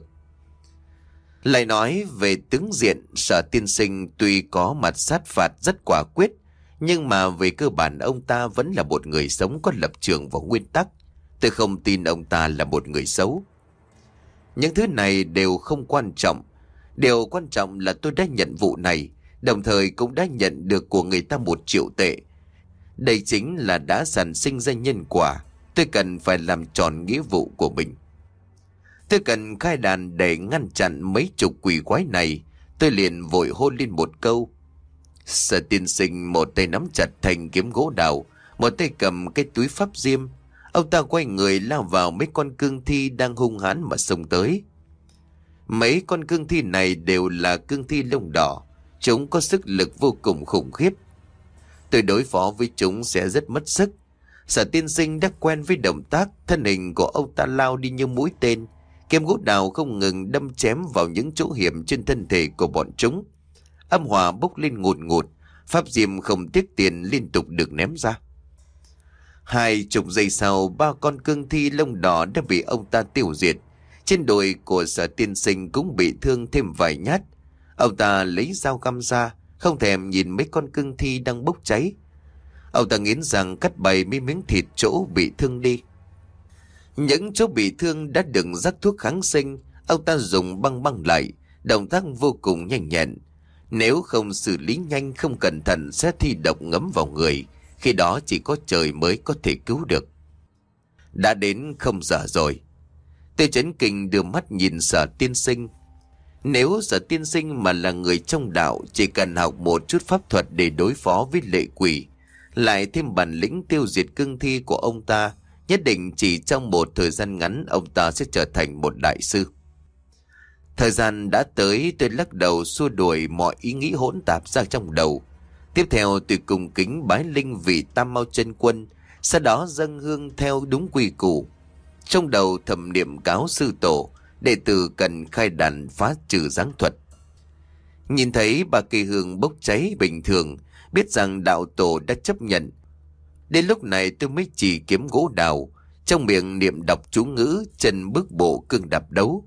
Speaker 1: Lại nói về tướng diện, Sở Tiên Sinh tuy có mặt sát phạt rất quả quyết, nhưng mà về cơ bản ông ta vẫn là một người sống có lập trường và nguyên tắc. Tôi không tin ông ta là một người xấu. Những thứ này đều không quan trọng. Điều quan trọng là tôi đã nhận vụ này, đồng thời cũng đã nhận được của người ta một triệu tệ. Đây chính là đã sản sinh ra nhân quả. Tôi cần phải làm tròn nghĩa vụ của mình. Tôi cần khai đàn để ngăn chặn mấy chục quỷ quái này. Tôi liền vội hôn lên một câu. Sở tiên sinh một tay nắm chặt thanh kiếm gỗ đào, một tay cầm cái túi pháp diêm. Ông ta quay người lao vào mấy con cương thi đang hung hãn mà xông tới. Mấy con cương thi này đều là cương thi lông đỏ. Chúng có sức lực vô cùng khủng khiếp. Tôi đối phó với chúng sẽ rất mất sức. Sở tiên sinh đã quen với động tác. Thân hình của ông ta lao đi như mũi tên. Kiếm gỗ đào không ngừng đâm chém vào những chỗ hiểm trên thân thể của bọn chúng. Âm hỏa bốc lên ngùn ngụt, pháp diêm không tiếc tiền liên tục được ném ra. Hai chục giây sau, ba con cương thi lông đỏ đã bị ông ta tiêu diệt. Trên đùi của Sở tiên sinh cũng bị thương thêm vài nhát. Ông ta lấy dao găm ra, không thèm nhìn mấy con cương thi đang bốc cháy. Ông ta nghiến răng cắt bày mấy miếng thịt chỗ bị thương đi. Những chỗ bị thương đã đựng rắc thuốc kháng sinh. Ông ta dùng băng băng lại, động tác vô cùng nhanh nhẹn. Nếu không xử lý nhanh không cẩn thận sẽ thi độc ngấm vào người. Khi đó chỉ có trời mới có thể cứu được. Đã đến không giờ rồi. Tôi chấn kinh đưa mắt nhìn Sở tiên sinh. Nếu Sở tiên sinh mà là người trong đạo, chỉ cần học một chút pháp thuật để đối phó với lệ quỷ, lại thêm bản lĩnh tiêu diệt cương thi của ông ta, nhất định chỉ trong một thời gian ngắn ông ta sẽ trở thành một đại sư. Thời gian đã tới, tôi lắc đầu xua đuổi mọi ý nghĩ hỗn tạp ra trong đầu. Tiếp theo tôi cùng kính bái linh vị Tam Mao Chân Quân, sau đó dâng hương theo đúng quy củ. Trong đầu thầm niệm cáo sư tổ, đệ tử cần khai đàn phá trừ giáng thuật. Nhìn thấy ba cây hương bốc cháy bình thường, biết rằng đạo tổ đã chấp nhận. Đến lúc này tôi mới chỉ kiếm gỗ đào, trong miệng niệm đọc chú ngữ, chân bước bộ cương đạp đấu.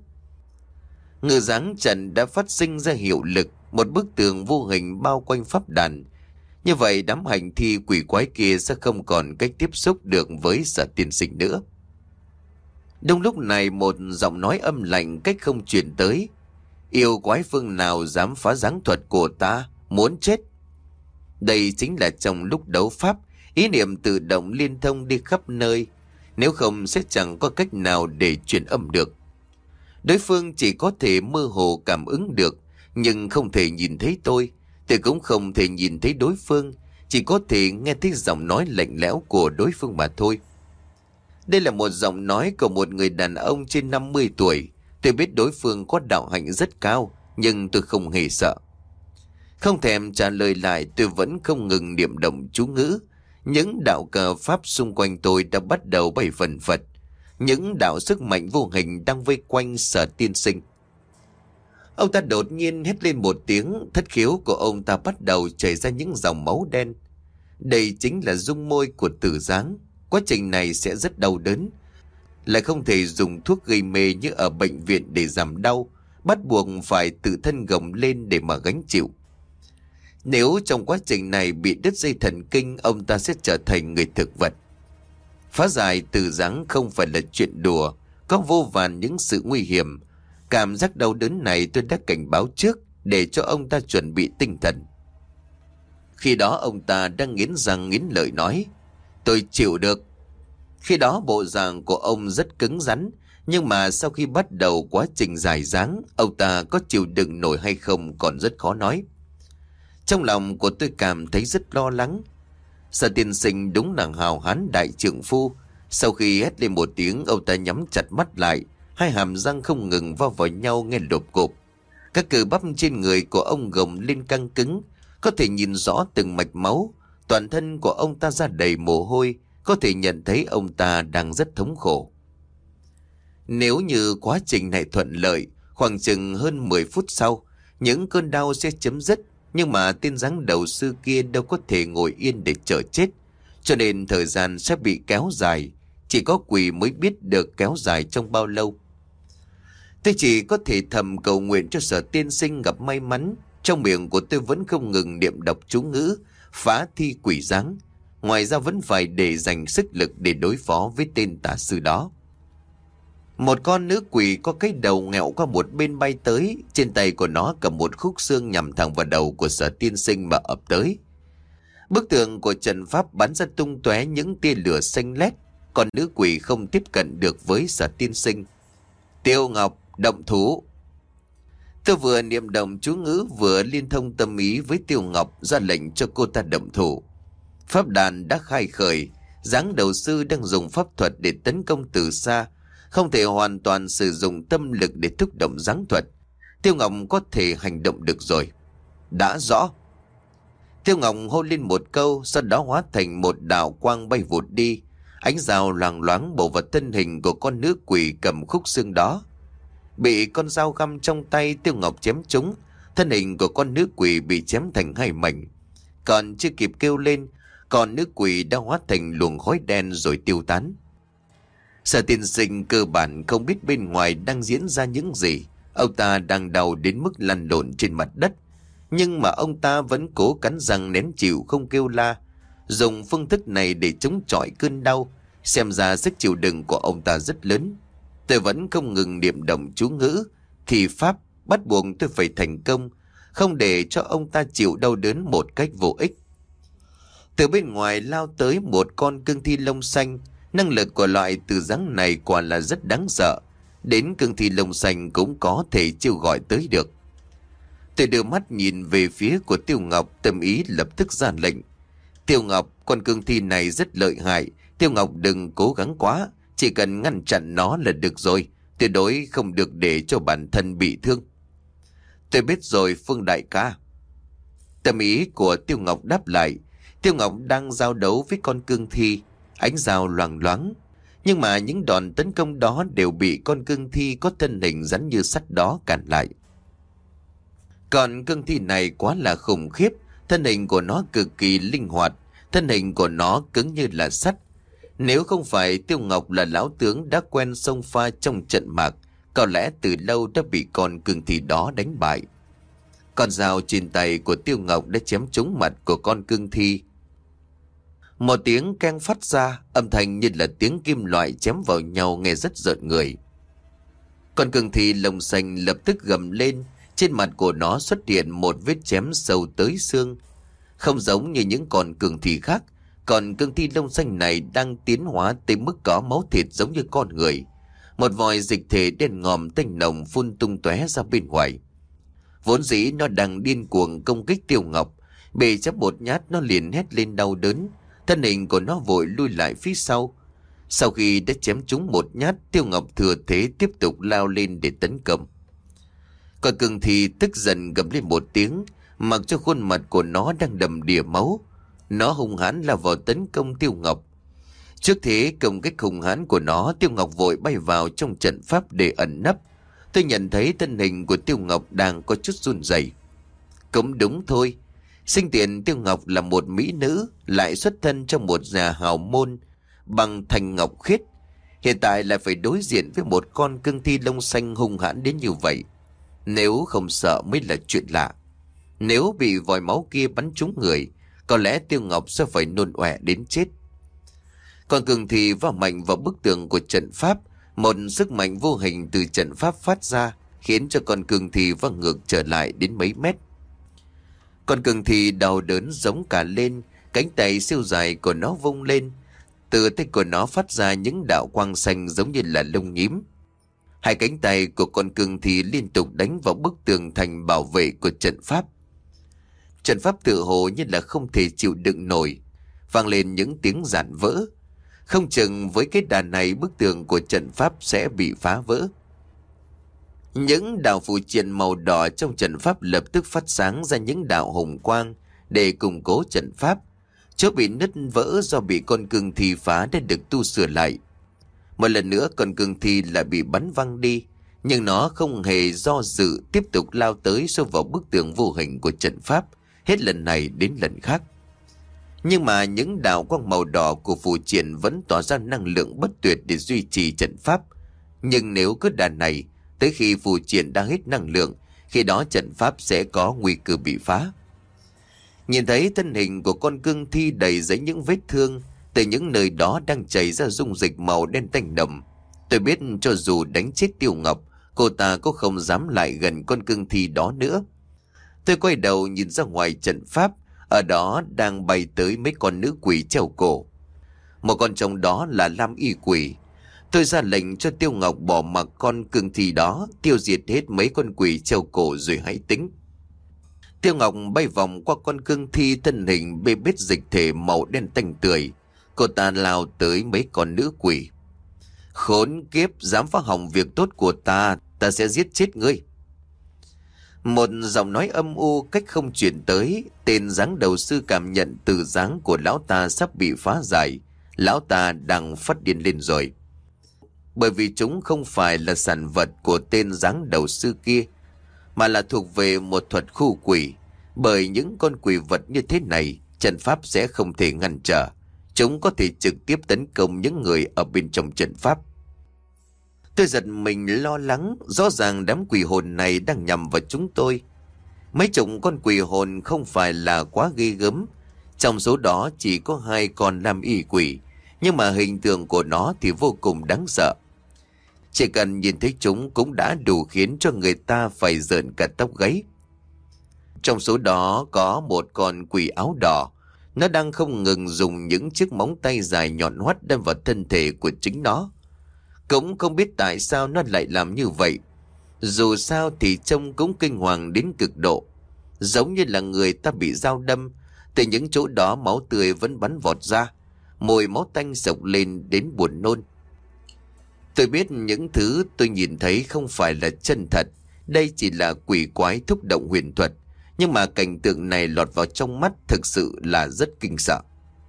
Speaker 1: Ngự giáng trận đã phát sinh ra hiệu lực, một bức tường vô hình bao quanh pháp đàn. Như vậy đám hành thi quỷ quái kia sẽ không còn cách tiếp xúc được với Sở tiên sinh nữa. Đúng lúc này một giọng nói âm lạnh cách không truyền tới. Yêu quái phương nào dám phá giáng thuật của ta, muốn chết. Đây chính là trong lúc đấu pháp, ý niệm tự động liên thông đi khắp nơi. Nếu không sẽ chẳng có cách nào để truyền âm được. Đối phương chỉ có thể mơ hồ cảm ứng được, nhưng không thể nhìn thấy tôi. Tôi cũng không thể nhìn thấy đối phương, chỉ có thể nghe thấy giọng nói lạnh lẽo của đối phương mà thôi. Đây là một giọng nói của một người đàn ông trên năm mươi tuổi. Tôi biết đối phương có đạo hạnh rất cao, nhưng tôi không hề sợ. Không thèm trả lời lại, tôi vẫn không ngừng niệm động chú ngữ. Những đạo cờ pháp xung quanh tôi đã bắt đầu bay phần phật. Những đạo sức mạnh vô hình đang vây quanh Sở tiên sinh. Ông ta đột nhiên hét lên một tiếng, thất khiếu của ông ta bắt đầu chảy ra những dòng máu đen. Đây chính là dung môi của tử giáng. Quá trình này sẽ rất đau đớn, lại không thể dùng thuốc gây mê như ở bệnh viện để giảm đau, bắt buộc phải tự thân gồng lên để mà gánh chịu. Nếu trong quá trình này bị đứt dây thần kinh, ông ta sẽ trở thành người thực vật. Phá giải tử giáng không phải là chuyện đùa, có vô vàn những sự nguy hiểm. Cảm giác đau đớn này tôi đã cảnh báo trước để cho ông ta chuẩn bị tinh thần. Khi đó ông ta đang nghiến răng nghiến lợi nói, tôi chịu được. Khi đó bộ dạng của ông rất cứng rắn, nhưng mà sau khi bắt đầu quá trình giải giáng, ông ta có chịu đựng nổi hay không còn rất khó nói. Trong lòng của tôi cảm thấy rất lo lắng. Sở tiên sinh đúng là hào hán đại trượng phu. Sau khi hét lên một tiếng, ông ta nhắm chặt mắt lại, hai hàm răng không ngừng va vào nhau nghe lộp cộp. Các cơ bắp trên người của ông gồng lên căng cứng, có thể nhìn rõ từng mạch máu. Toàn thân của ông ta ra đầy mồ hôi, có thể nhận thấy ông ta đang rất thống khổ. Nếu như quá trình này thuận lợi, khoảng chừng hơn mười phút sau, những cơn đau sẽ chấm dứt. Nhưng mà tên giáng đầu sư kia đâu có thể ngồi yên để chờ chết, cho nên thời gian sẽ bị kéo dài. Chỉ có quỷ mới biết được kéo dài trong bao lâu. Tôi chỉ có thể thầm cầu nguyện cho Sở tiên sinh gặp may mắn. Trong miệng của tôi vẫn không ngừng niệm đọc chú ngữ phá thi quỷ giáng. Ngoài ra vẫn phải để dành sức lực để đối phó với tên tà sư đó. Một con nữ quỷ có cái đầu ngẹo qua một bên bay tới. Trên tay của nó cầm một khúc xương nhằm thẳng vào đầu của Sở tiên sinh mà ập tới. Bức tường của trận pháp bắn ra tung tóe những tia lửa xanh lét. Còn nữ quỷ không tiếp cận được với Sở tiên sinh. Tiêu Ngọc, động thủ. Tôi vừa niệm động chú ngữ vừa liên thông tâm ý với Tiêu Ngọc, ra lệnh cho cô ta động thủ. Pháp đàn đã khai khởi, giáng đầu sư đang dùng pháp thuật để tấn công từ xa, không thể hoàn toàn sử dụng tâm lực để thúc động giáng thuật. Tiêu Ngọc có thể hành động được rồi. Đã rõ. Tiêu Ngọc hô lên một câu, sau đó hóa thành một đạo quang bay vụt đi. Ánh dao loàng loáng bổ vào thân hình của con nữ quỷ cầm khúc xương đó. Bị con dao găm trong tay Tiêu Ngọc chém trúng, thân hình của con nữ quỷ bị chém thành hai mảnh. Còn chưa kịp kêu lên, còn nữ quỷ đã hóa thành luồng khói đen rồi tiêu tán. Sở tiên sinh cơ bản không biết bên ngoài đang diễn ra những gì. Ông ta đang đau đến mức lăn lộn trên mặt đất, nhưng mà ông ta vẫn cố cắn răng nén chịu không kêu la, dùng phương thức này để chống chọi cơn đau. Xem ra sức chịu đựng của ông ta rất lớn. Tôi vẫn không ngừng niệm động chú ngữ thì pháp, bắt buộc tôi phải thành công, không để cho ông ta chịu đau đớn một cách vô ích. Từ bên ngoài lao tới một con cương thi lông xanh. Năng lực của loại từ dáng này quả là rất đáng sợ, đến cương thi lông xanh cũng có thể chiêu gọi tới được. Tôi đưa mắt nhìn về phía của Tiêu Ngọc, tâm ý lập tức ra lệnh. Tiêu Ngọc, con cương thi này rất lợi hại, Tiêu Ngọc đừng cố gắng quá, chỉ cần ngăn chặn nó là được rồi, tuyệt đối không được để cho bản thân bị thương. Tôi biết rồi Phương đại ca. Tâm ý của Tiêu Ngọc đáp lại. Tiêu Ngọc đang giao đấu với con cương thi, ánh dao loàng loáng, nhưng mà những đòn tấn công đó đều bị con cương thi có thân hình rắn như sắt đó cản lại. Còn cương thi này quá là khủng khiếp, thân hình của nó cực kỳ linh hoạt, thân hình của nó cứng như là sắt. Nếu không phải Tiêu Ngọc là lão tướng đã quen xông pha trong trận mạc, có lẽ từ lâu đã bị con cương thi đó đánh bại. Con dao trên tay của Tiêu Ngọc đã chém trúng mặt của con cương thi. Một tiếng keng phát ra, âm thanh như là tiếng kim loại chém vào nhau, nghe rất rợn người. Con cương thi lông xanh lập tức gầm lên, trên mặt của nó xuất hiện một vết chém sâu tới xương. Không giống như những con cương thi khác, còn cương thi lông xanh này đang tiến hóa tới mức có máu thịt giống như con người. Một vòi dịch thể đen ngòm tanh nồng phun tung tóe ra bên ngoài. Vốn dĩ nó đang điên cuồng công kích Tiêu Ngọc, bị chém một nhát nó liền hét lên đau đớn, thân hình của nó vội lui lại phía sau. Sau khi đã chém trúng một nhát, Tiêu Ngọc thừa thế tiếp tục lao lên để tấn công. Con cương thi tức giận gầm lên một tiếng, mặc cho khuôn mặt của nó đang đầm đìa máu. Nó hung hãn lao vào tấn công Tiêu Ngọc. Trước thế công kích hung hãn của nó, Tiêu Ngọc vội bay vào trong trận pháp để ẩn nấp. Tôi nhận thấy thân hình của Tiêu Ngọc đang có chút run rẩy. Cũng đúng thôi, sinh tiền Tiêu Ngọc là một mỹ nữ, lại xuất thân trong một nhà hào môn bằng thành ngọc khiết, hiện tại lại phải đối diện với một con cương thi lông xanh hung hãn đến như vậy. Nếu không sợ mới là chuyện lạ. Nếu bị vòi máu kia bắn trúng người, có lẽ Tiêu Ngọc sẽ phải nôn ọe đến chết. Con cương thi va mạnh vào bức tường của trận pháp, một sức mạnh vô hình từ trận pháp phát ra, khiến cho con cương thi văng ngược trở lại đến mấy mét. Con cương thi đau đớn giống cả lên, cánh tay siêu dài của nó vung lên, từ tay của nó phát ra những đạo quang xanh giống như là lông nhím. Hai cánh tay của con cương thi liên tục đánh vào bức tường thành bảo vệ của trận pháp. Trận pháp tự hồ như là không thể chịu đựng nổi, vang lên những tiếng rạn vỡ. Không chừng với cái đà này bức tường của trận pháp sẽ bị phá vỡ. Những đạo phù triện màu đỏ trong trận pháp lập tức phát sáng ra những đạo hồng quang để củng cố trận pháp. Chỗ bị nứt vỡ do bị con cương thi phá đã được tu sửa lại. Một lần nữa con cương thi lại bị bắn văng đi, nhưng nó không hề do dự, tiếp tục lao tới xô vào bức tường vô hình của trận pháp, hết lần này đến lần khác. Nhưng mà những đạo quang màu đỏ của phù triện vẫn tỏa ra năng lượng bất tuyệt để duy trì trận pháp. Nhưng nếu cứ đà này, tới khi phù triện đã hết năng lượng, khi đó trận pháp sẽ có nguy cơ bị phá. Nhìn thấy thân hình của con cương thi đầy dẫy những vết thương, từ những nơi đó đang chảy ra dung dịch màu đen tanh đậm. Tôi biết cho dù đánh chết Tiêu Ngọc, cô ta cũng không dám lại gần con cương thi đó nữa. Tôi quay đầu nhìn ra ngoài trận pháp, ở đó đang bay tới mấy con nữ quỷ treo cổ. Một con trong đó là Lam Y Quỷ. Tôi ra lệnh cho Tiêu Ngọc bỏ mặc con cương thi đó, tiêu diệt hết mấy con quỷ treo cổ rồi hãy tính. Tiêu Ngọc bay vòng qua con cương thi, thân hình bê bết dịch thể màu đen tanh tươi. Cô ta lao tới mấy con nữ quỷ. Khốn kiếp, dám phá hỏng việc tốt của ta, ta sẽ giết chết ngươi. Một giọng nói âm u cách không chuyển tới. Tên giáng đầu sư cảm nhận từ dáng của lão ta sắp bị phá giải. Lão ta đang phát điên lên rồi. Bởi vì chúng không phải là sản vật của tên giáng đầu sư kia, mà là thuộc về một thuật khu quỷ. Bởi những con quỷ vật như thế này, trận pháp sẽ không thể ngăn trở. Chúng có thể trực tiếp tấn công những người ở bên trong trận pháp. Tôi giật mình lo lắng, rõ ràng đám quỷ hồn này đang nhằm vào chúng tôi. Mấy chục con quỷ hồn không phải là quá ghê gớm. Trong số đó chỉ có hai con lam y quỷ, nhưng mà hình tượng của nó thì vô cùng đáng sợ. Chỉ cần nhìn thấy chúng cũng đã đủ khiến cho người ta phải rợn cả tóc gáy. Trong số đó có một con quỷ áo đỏ. Nó đang không ngừng dùng những chiếc móng tay dài nhọn hoắt đâm vào thân thể của chính nó. Cũng không biết tại sao nó lại làm như vậy. Dù sao thì trông cũng kinh hoàng đến cực độ. Giống như là người ta bị dao đâm. Từ những chỗ đó máu tươi vẫn bắn vọt ra. Mùi máu tanh sộc lên đến buồn nôn. Tôi biết những thứ tôi nhìn thấy không phải là chân thật. Đây chỉ là quỷ quái thúc động huyền thuật. Nhưng mà cảnh tượng này lọt vào trong mắt thực sự là rất kinh sợ.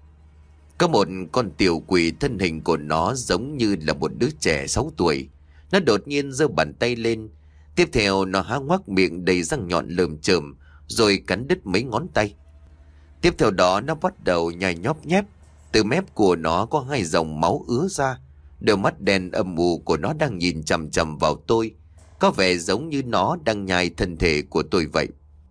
Speaker 1: Có một con tiểu quỷ, thân hình của nó giống như là một đứa trẻ sáu tuổi. Nó đột nhiên giơ bàn tay lên. Tiếp theo nó há ngoác miệng đầy răng nhọn lởm chởm, rồi cắn đứt mấy ngón tay. Tiếp theo đó nó bắt đầu nhai nhóp nhép. Từ mép của nó có hai dòng máu ứa ra. Đôi mắt đen âm u của nó đang nhìn chằm chằm vào tôi. Có vẻ giống như nó đang nhai thân thể của tôi vậy.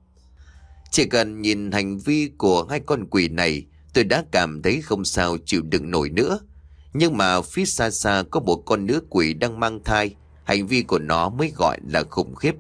Speaker 1: Chỉ cần nhìn hành vi của hai con quỷ này, tôi đã cảm thấy không sao chịu đựng nổi nữa. Nhưng mà phía xa xa có một con nữ quỷ đang mang thai. Hành vi của nó mới gọi là khủng khiếp.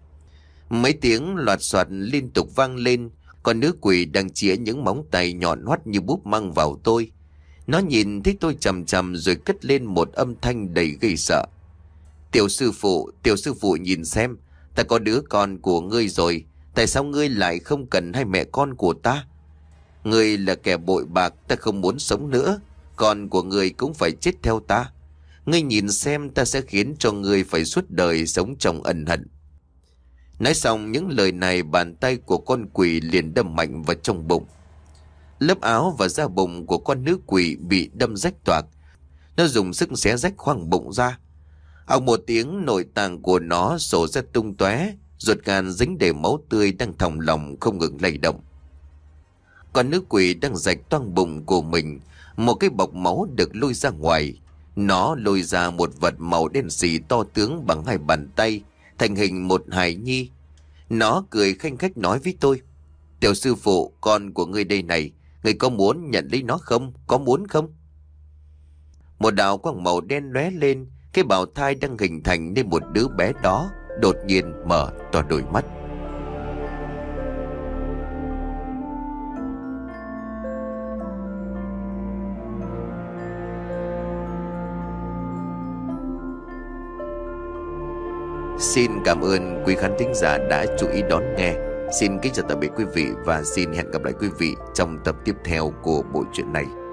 Speaker 1: Mấy tiếng loạt soạt liên tục vang lên. Con nữ quỷ đang chĩa những móng tay nhọn hoắt như búp măng vào tôi. Nó nhìn thấy tôi chằm chằm rồi cất lên một âm thanh đầy gây sợ. Tiểu sư phụ, tiểu sư phụ nhìn xem, ta có đứa con của ngươi rồi. Tại sao ngươi lại không cần hai mẹ con của ta? Ngươi là kẻ bội bạc, ta không muốn sống nữa. Con của ngươi cũng phải chết theo ta. Ngươi nhìn xem, ta sẽ khiến cho ngươi phải suốt đời sống trong ân hận. Nói xong những lời này, bàn tay của con quỷ liền đâm mạnh vào trong bụng. Lớp áo và da bụng của con nữ quỷ bị đâm rách toạc. Nó dùng sức xé rách khoang bụng ra. Ọc một tiếng, nội tạng của nó sổ ra tung tóe, ruột gan dính đầy máu tươi đang thòng lọng không ngừng lay động. Con nữ quỷ đang rạch toang bụng của mình. Một cái bọc máu được lôi ra ngoài. Nó lôi ra một vật màu đen xì to tướng bằng hai bàn tay, thành hình một hài nhi. Nó cười khanh khách nói với tôi: Tiểu sư phụ, con của ngươi đây này, ngươi có muốn nhận lấy nó không? Có muốn không? Một đạo quang màu đen lóe lên. Cái bào thai đang hình thành nên một đứa bé đó đột nhiên mở to đôi mắt. Xin cảm ơn quý khán thính giả đã chú ý đón nghe. Xin kính chào tạm biệt quý vị và xin hẹn gặp lại quý vị trong tập tiếp theo của bộ truyện này.